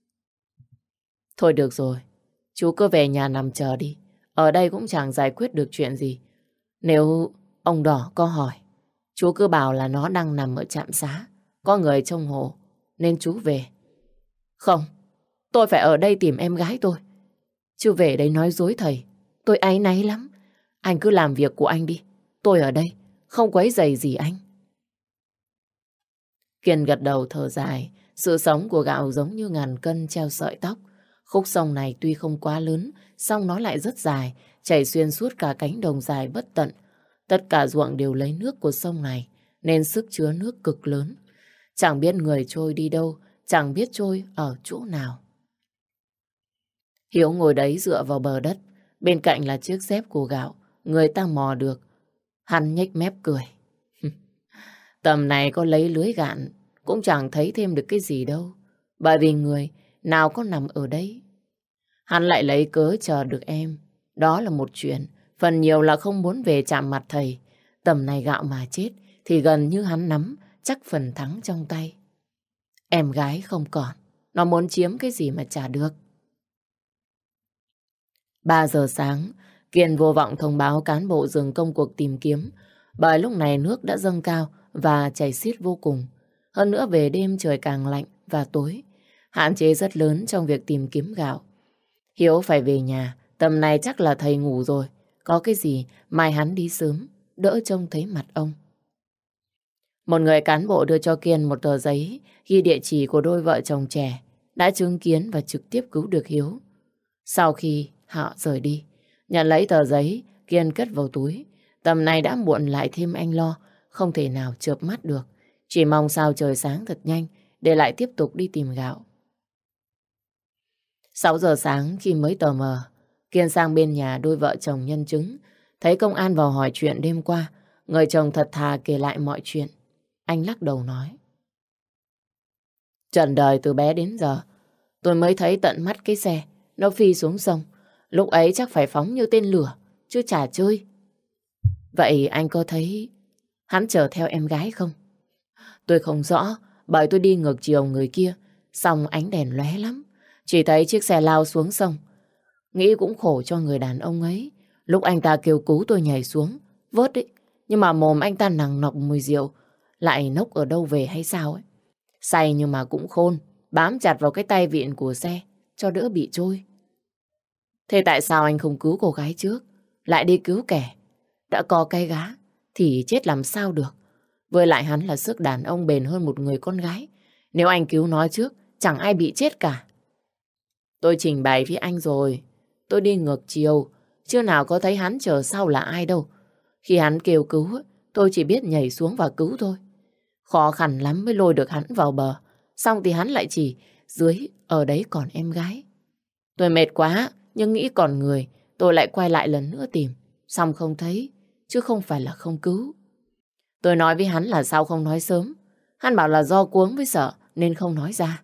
Thôi được rồi, chú cứ về nhà nằm chờ đi. Ở đây cũng chẳng giải quyết được chuyện gì. Nếu ông Đỏ có hỏi, chú cứ bảo là nó đang nằm ở trạm xá, có người trông hộ nên chú về. Không, tôi phải ở đây tìm em gái tôi. Chú về đây nói dối thầy, tôi áy náy lắm. Anh cứ làm việc của anh đi. Tôi ở đây, không quấy rầy gì anh. Kiên gật đầu thở dài. Sự sống của Gạo giống như ngàn cân treo sợi tóc. Khúc sông này tuy không quá lớn, song nó lại rất dài, chảy xuyên suốt cả cánh đồng dài bất tận. Tất cả ruộng đều lấy nước của sông này, nên sức chứa nước cực lớn. Chẳng biết người trôi đi đâu, chẳng biết trôi ở chỗ nào. Hiếu ngồi đấy dựa vào bờ đất, bên cạnh là chiếc dép của Gạo, người ta mò được. Hắn nhếch mép cười. Tầm này có lấy lưới gạn, cũng chẳng thấy thêm được cái gì đâu. Bởi vì người nào có nằm ở đấy. Hắn lại lấy cớ chờ được em. Đó là một chuyện, phần nhiều là không muốn về chạm mặt thầy. Tầm này Gạo mà chết thì gần như hắn nắm chắc phần thắng trong tay. Em gái không còn, nó muốn chiếm cái gì mà chả được. 3 giờ sáng, Kiên vô vọng thông báo cán bộ dừng công cuộc tìm kiếm. Bởi lúc này nước đã dâng cao và chảy xiết vô cùng. Hơn nữa về đêm trời càng lạnh và tối, hạn chế rất lớn trong việc tìm kiếm Gạo. Hiếu phải về nhà, tầm này chắc là thầy ngủ rồi. Có cái gì mai hắn đi sớm, đỡ trông thấy mặt ông. Một người cán bộ đưa cho Kiên một tờ giấy ghi địa chỉ của đôi vợ chồng trẻ đã chứng kiến và trực tiếp cứu được Hiếu. Sau khi họ rời đi, nhận lấy tờ giấy, Kiên cất vào túi. Tầm này đã muộn lại thêm anh lo, không thể nào chợp mắt được. Chỉ mong sao trời sáng thật nhanh để lại tiếp tục đi tìm Gạo. 6 giờ sáng khi mới tờ mờ, Kiên sang bên nhà đôi vợ chồng nhân chứng. Thấy công an vào hỏi chuyện đêm qua, người chồng thật thà kể lại mọi chuyện. Anh lắc đầu nói: trần đời từ bé đến giờ, tôi mới thấy tận mắt cái xe nó phi xuống sông. Lúc ấy chắc phải phóng như tên lửa, chứ chả chơi. Vậy anh có thấy hắn chở theo em gái không? Tôi không rõ, bởi tôi đi ngược chiều người kia, xong ánh đèn lóe lắm. Chỉ thấy chiếc xe lao xuống sông. Nghĩ cũng khổ cho người đàn ông ấy. Lúc anh ta kêu cứu tôi nhảy xuống, vớt ấy. Nhưng mà mồm anh ta nằng nọc mùi rượu, lại nốc ở đâu về hay sao ấy. Say nhưng mà cũng khôn, bám chặt vào cái tay vịn của xe, cho đỡ bị trôi. Thế tại sao anh không cứu cô gái trước, lại đi cứu kẻ? Đã có cái gá, thì chết làm sao được. Với lại hắn là sức đàn ông bền hơn một người con gái. Nếu anh cứu nó trước, chẳng ai bị chết cả. Tôi trình bày với anh rồi. Tôi đi ngược chiều, chưa nào có thấy hắn chờ sau là ai đâu. Khi hắn kêu cứu, tôi chỉ biết nhảy xuống và cứu thôi. Khó khăn lắm mới lôi được hắn vào bờ. Xong thì hắn lại chỉ dưới, ở đấy còn em gái. Tôi mệt quá, nhưng nghĩ còn người, tôi lại quay lại lần nữa tìm. Xong không thấy, chứ không phải là không cứu. Tôi nói với hắn là sao không nói sớm. Hắn bảo là do cuống với sợ nên không nói ra.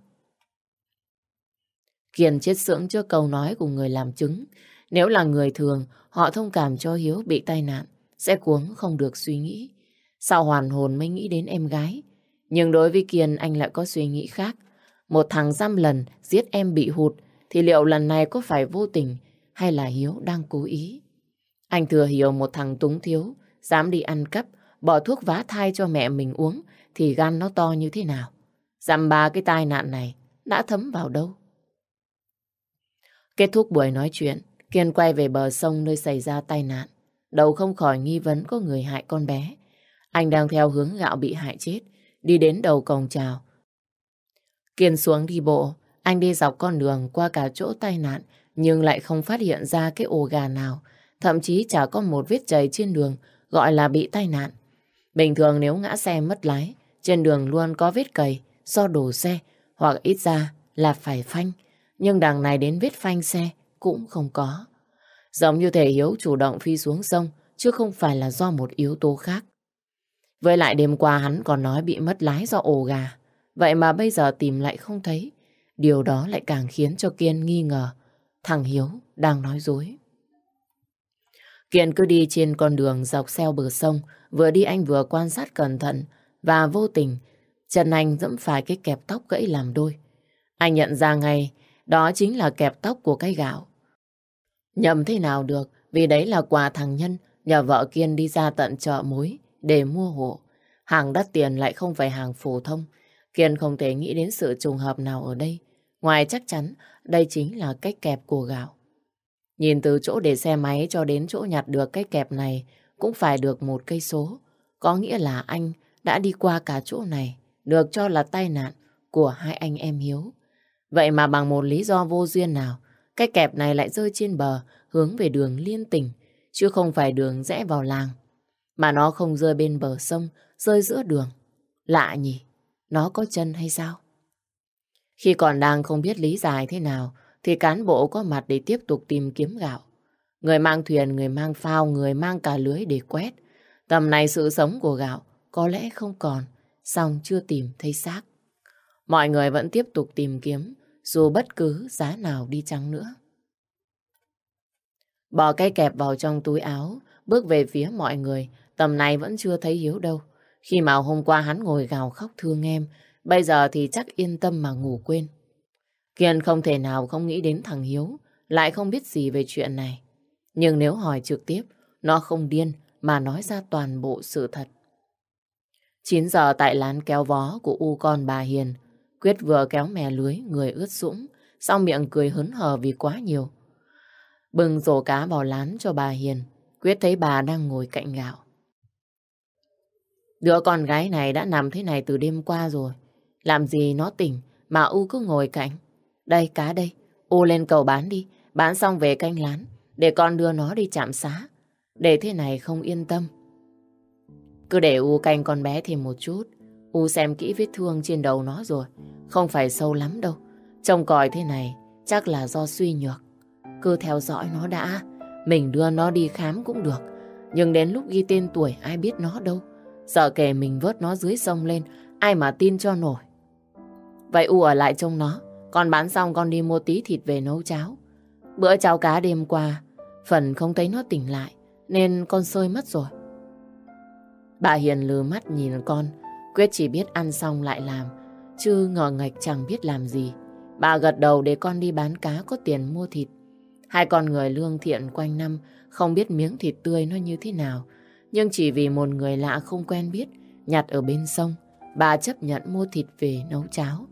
Kiên chết sững trước câu nói của người làm chứng. Nếu là người thường, họ thông cảm cho Hiếu bị tai nạn, sẽ cuống không được suy nghĩ. Sau hoàn hồn mới nghĩ đến em gái. Nhưng đối với Kiên, anh lại có suy nghĩ khác. Một thằng dăm lần giết em bị hụt, thì liệu lần này có phải vô tình hay là Hiếu đang cố ý? Anh thừa hiểu một thằng túng thiếu, dám đi ăn cắp, bỏ thuốc vá thai cho mẹ mình uống, thì gan nó to như thế nào. Dăm ba cái tai nạn này đã thấm vào đâu. Kết thúc buổi nói chuyện, Kiên quay về bờ sông nơi xảy ra tai nạn. Đầu không khỏi nghi vấn có người hại con bé. Anh đang theo hướng Gạo bị hại chết, đi đến đầu cổng chào. Kiên xuống đi bộ, anh đi dọc con đường qua cả chỗ tai nạn, nhưng lại không phát hiện ra cái ổ gà nào. Thậm chí chả có một vết chày trên đường gọi là bị tai nạn. Bình thường nếu ngã xe mất lái, trên đường luôn có vết cày do đổ xe, hoặc ít ra là phải phanh. Nhưng đằng này đến vết phanh xe cũng không có. Giống như thể Hiếu chủ động phi xuống sông, chứ không phải là do một yếu tố khác. Với lại đêm qua hắn còn nói bị mất lái do ổ gà. Vậy mà bây giờ tìm lại không thấy. Điều đó lại càng khiến cho Kiên nghi ngờ thằng Hiếu đang nói dối. Kiên cứ đi trên con đường dọc xeo bờ sông, vừa đi anh vừa quan sát cẩn thận, và vô tình chân anh dẫm phải cái kẹp tóc gãy làm đôi. Anh nhận ra ngay đó chính là kẹp tóc của cái Gạo. Nhầm thế nào được, vì đấy là quà thằng Nhân nhờ vợ Kiên đi ra tận chợ mối để mua hộ. Hàng đắt tiền lại không phải hàng phổ thông. Kiên không thể nghĩ đến sự trùng hợp nào ở đây. Ngoài chắc chắn đây chính là cái kẹp của Gạo. Nhìn từ chỗ để xe máy cho đến chỗ nhặt được cái kẹp này cũng phải được 1 cây số. Có nghĩa là anh đã đi qua cả chỗ này, được cho là tai nạn của hai anh em Hiếu. Vậy mà bằng một lý do vô duyên nào, cái kẹp này lại rơi trên bờ hướng về đường liên tỉnh, chứ không phải đường rẽ vào làng. Mà nó không rơi bên bờ sông, rơi giữa đường. Lạ nhỉ, nó có chân hay sao? Khi còn đang không biết lý giải thế nào, thì cán bộ có mặt để tiếp tục tìm kiếm Gạo. Người mang thuyền, người mang phao, người mang cả lưới để quét. Tầm này sự sống của Gạo có lẽ không còn, song chưa tìm thấy xác. Mọi người vẫn tiếp tục tìm kiếm, dù bất cứ giá nào đi chăng nữa. Bỏ cái kẹp vào trong túi áo, bước về phía mọi người, tầm này vẫn chưa thấy Hiếu đâu. Khi mà hôm qua hắn ngồi gào khóc thương em, bây giờ thì chắc yên tâm mà ngủ quên. Kiên không thể nào không nghĩ đến thằng Hiếu, lại không biết gì về chuyện này. Nhưng nếu hỏi trực tiếp, nó không điên mà nói ra toàn bộ sự thật. 9 giờ tại lán kéo vó của u con bà Hiền, Quyết vừa kéo mè lưới, người ướt sũng, sau miệng cười hớn hở vì quá nhiều. Bưng rổ cá vào lán cho bà Hiền, Quyết thấy bà đang ngồi cạnh Gạo. Đứa con gái này đã nằm thế này từ đêm qua rồi. Làm gì nó tỉnh mà U cứ ngồi cạnh. Đây, cá đây, U lên cầu bán đi, bán xong về canh lán, để con đưa nó đi trạm xá. Để thế này không yên tâm. Cứ để U canh con bé thêm một chút. U xem kỹ vết thương trên đầu nó rồi, không phải sâu lắm đâu. Trông còi thế này chắc là do suy nhược. Cứ theo dõi nó đã, mình đưa nó đi khám cũng được. Nhưng đến lúc ghi tên tuổi ai biết nó đâu. Sợ kể mình vớt nó dưới sông lên, ai mà tin cho nổi. Vậy U ở lại trông nó, con bán xong con đi mua tí thịt về nấu cháo. Bữa cháo cá đêm qua, Phần không thấy nó tỉnh lại, nên con sơi mất rồi. Bà Hiền lừ mắt nhìn con. Quyết chỉ biết ăn xong lại làm, chứ ngờ nghệch chẳng biết làm gì. Bà gật đầu để con đi bán cá có tiền mua thịt. Hai con người lương thiện quanh năm không biết miếng thịt tươi nó như thế nào. Nhưng chỉ vì một người lạ không quen biết nhặt ở bên sông, bà chấp nhận mua thịt về nấu cháo.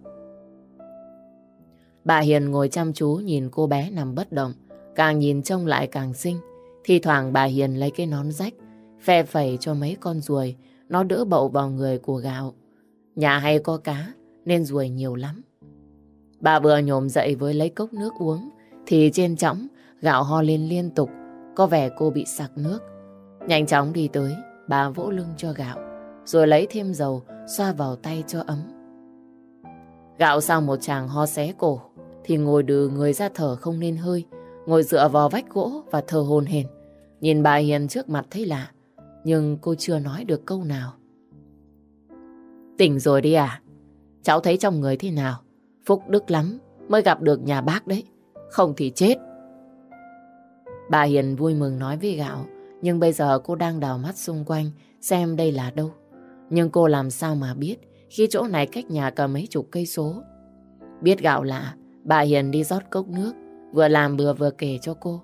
Bà Hiền ngồi chăm chú nhìn cô bé nằm bất động. Càng nhìn trông lại càng xinh. Thì thoảng bà Hiền lấy cái nón rách phe phẩy cho mấy con ruồi nó đỡ bậu vào người của Gạo. Nhà hay có cá nên ruồi nhiều lắm. Bà vừa nhổm dậy với lấy cốc nước uống thì trên chõng Gạo ho lên liên tục, có vẻ cô bị sặc nước. Nhanh chóng đi tới, bà vỗ lưng cho Gạo rồi lấy thêm dầu xoa vào tay cho ấm. Gạo sau một tràng ho xé cổ thì ngồi đừ người ra thở không nên hơi, ngồi dựa vào vách gỗ và thở hổn hển. Nhìn bà Hiền trước mặt thấy lạ, nhưng cô chưa nói được câu nào. Tỉnh rồi đi à? Cháu thấy trong người thế nào? Phúc đức lắm mới gặp được nhà bác đấy, không thì chết. Bà Hiền vui mừng nói với Gạo, nhưng bây giờ cô đang đào mắt xung quanh xem đây là đâu. Nhưng cô làm sao mà biết khi chỗ này cách nhà cả mấy chục cây số. Biết Gạo lạ, bà Hiền đi rót cốc nước, vừa làm vừa kể cho cô.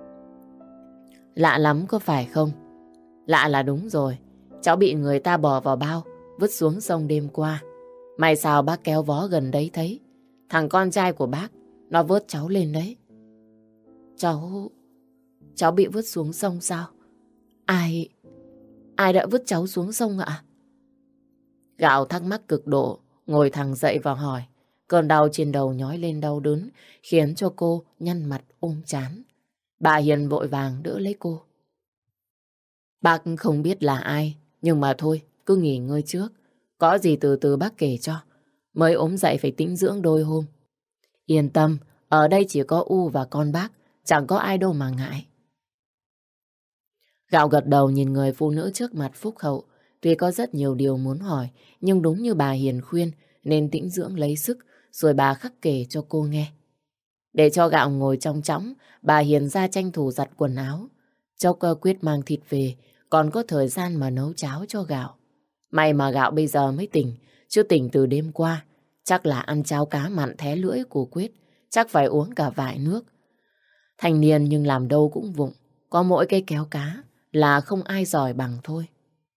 Lạ lắm có phải không? Lạ là đúng rồi. Cháu bị người ta bỏ vào bao, vứt xuống sông đêm qua. May sao bác kéo vó gần đấy thấy. Thằng con trai của bác, nó vớt cháu lên đấy. Cháu bị vứt xuống sông sao? Ai đã vứt cháu xuống sông ạ? Gạo thắc mắc cực độ, ngồi thẳng dậy và hỏi. Cơn đau trên đầu nhói lên đau đớn, khiến cho cô nhăn mặt ôm trán. Bà Hiền vội vàng đỡ lấy cô. Bác không biết là ai, nhưng mà thôi, cứ nghỉ ngơi trước. Có gì từ từ bác kể cho. Mới ốm dậy phải tĩnh dưỡng đôi hôm. Yên tâm, ở đây chỉ có U và con bác, chẳng có ai đâu mà ngại. Gạo gật đầu nhìn người phụ nữ trước mặt phúc hậu. Tuy có rất nhiều điều muốn hỏi, nhưng đúng như bà Hiền khuyên, nên tĩnh dưỡng lấy sức, rồi bà khắc kể cho cô nghe. Để cho Gạo ngồi trong chõng, bà Hiền ra tranh thủ giặt quần áo. Chốc Quyết mang thịt về, còn có thời gian mà nấu cháo cho Gạo. May mà Gạo bây giờ mới tỉnh, chứ tỉnh từ đêm qua. Chắc là ăn cháo cá mặn thé lưỡi của Quyết, chắc phải uống cả vại nước. Thanh niên nhưng làm đâu cũng vụng, có mỗi cái kéo cá là không ai giỏi bằng thôi.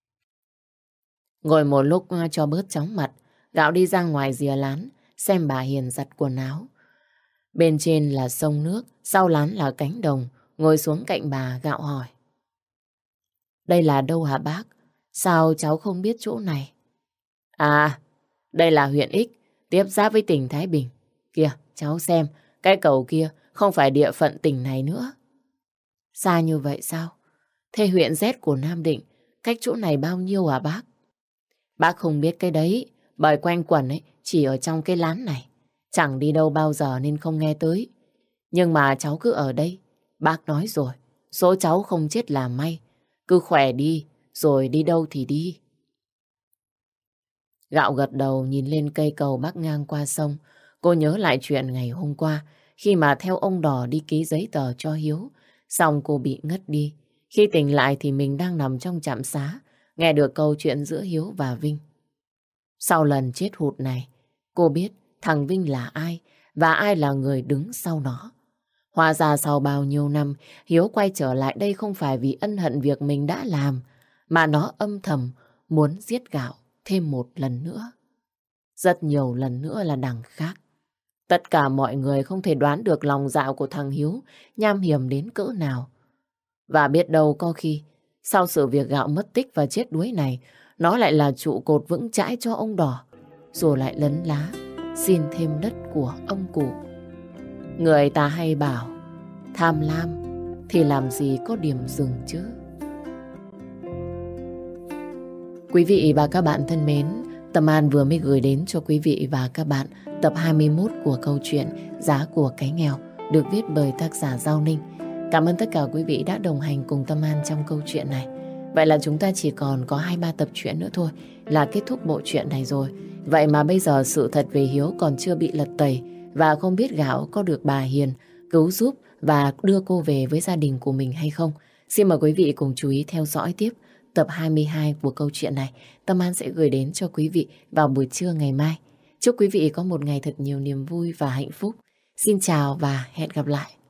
Ngồi một lúc cho bớt chóng mặt, Gạo đi ra ngoài rìa lán, xem bà Hiền giặt quần áo. Bên trên là sông nước, sau lán là cánh đồng. Ngồi xuống cạnh bà, Gạo hỏi. Đây là đâu hả bác? Sao cháu không biết chỗ này? À, đây là huyện X, tiếp giáp với tỉnh Thái Bình. Kìa, cháu xem, cái cầu kia không phải địa phận tỉnh này nữa. Xa như vậy sao? Thế huyện Z của Nam Định, cách chỗ này bao nhiêu hả bác? Bác không biết cái đấy, bởi quanh quẩn ấy chỉ ở trong cái lán này. Chẳng đi đâu bao giờ nên không nghe tới. Nhưng mà cháu cứ ở đây. Bác nói rồi, số cháu không chết là may. Cứ khỏe đi, rồi đi đâu thì đi. Gạo gật đầu nhìn lên cây cầu bắc ngang qua sông. Cô nhớ lại chuyện ngày hôm qua, khi mà theo ông Đỏ đi ký giấy tờ cho Hiếu. Xong cô bị ngất đi. Khi tỉnh lại thì mình đang nằm trong trạm xá, nghe được câu chuyện giữa Hiếu và Vinh. Sau lần chết hụt này, cô biết thằng Vinh là ai và ai là người đứng sau nó. Hóa ra sau bao nhiêu năm, Hiếu quay trở lại đây không phải vì ân hận việc mình đã làm, mà nó âm thầm muốn giết Gạo thêm một lần nữa. Rất nhiều lần nữa là đằng khác. Tất cả mọi người không thể đoán được lòng dạ của thằng Hiếu nham hiểm đến cỡ nào. Và biết đâu có khi, sau sự việc Gạo mất tích và chết đuối này, nó lại là trụ cột vững chãi cho ông Đỏ, rồi lại lấn lá, xin thêm đất của ông cụ. Người ta hay bảo, tham lam thì làm gì có điểm dừng chứ. Quý vị và các bạn thân mến, Tâm An vừa mới gửi đến cho quý vị và các bạn tập 21 của câu chuyện Giá của cái nghèo, được viết bởi tác giả Giao Ninh. Cảm ơn tất cả quý vị đã đồng hành cùng Tâm An trong câu chuyện này. Vậy là chúng ta chỉ còn có 2-3 tập truyện nữa thôi là kết thúc bộ truyện này rồi. Vậy mà bây giờ sự thật về Hiếu còn chưa bị lật tẩy, và không biết Gạo có được bà Hiền cứu giúp và đưa cô về với gia đình của mình hay không. Xin mời quý vị cùng chú ý theo dõi tiếp tập 22 của câu chuyện này Tâm An sẽ gửi đến cho quý vị vào buổi trưa ngày mai. Chúc quý vị có một ngày thật nhiều niềm vui và hạnh phúc. Xin chào và hẹn gặp lại.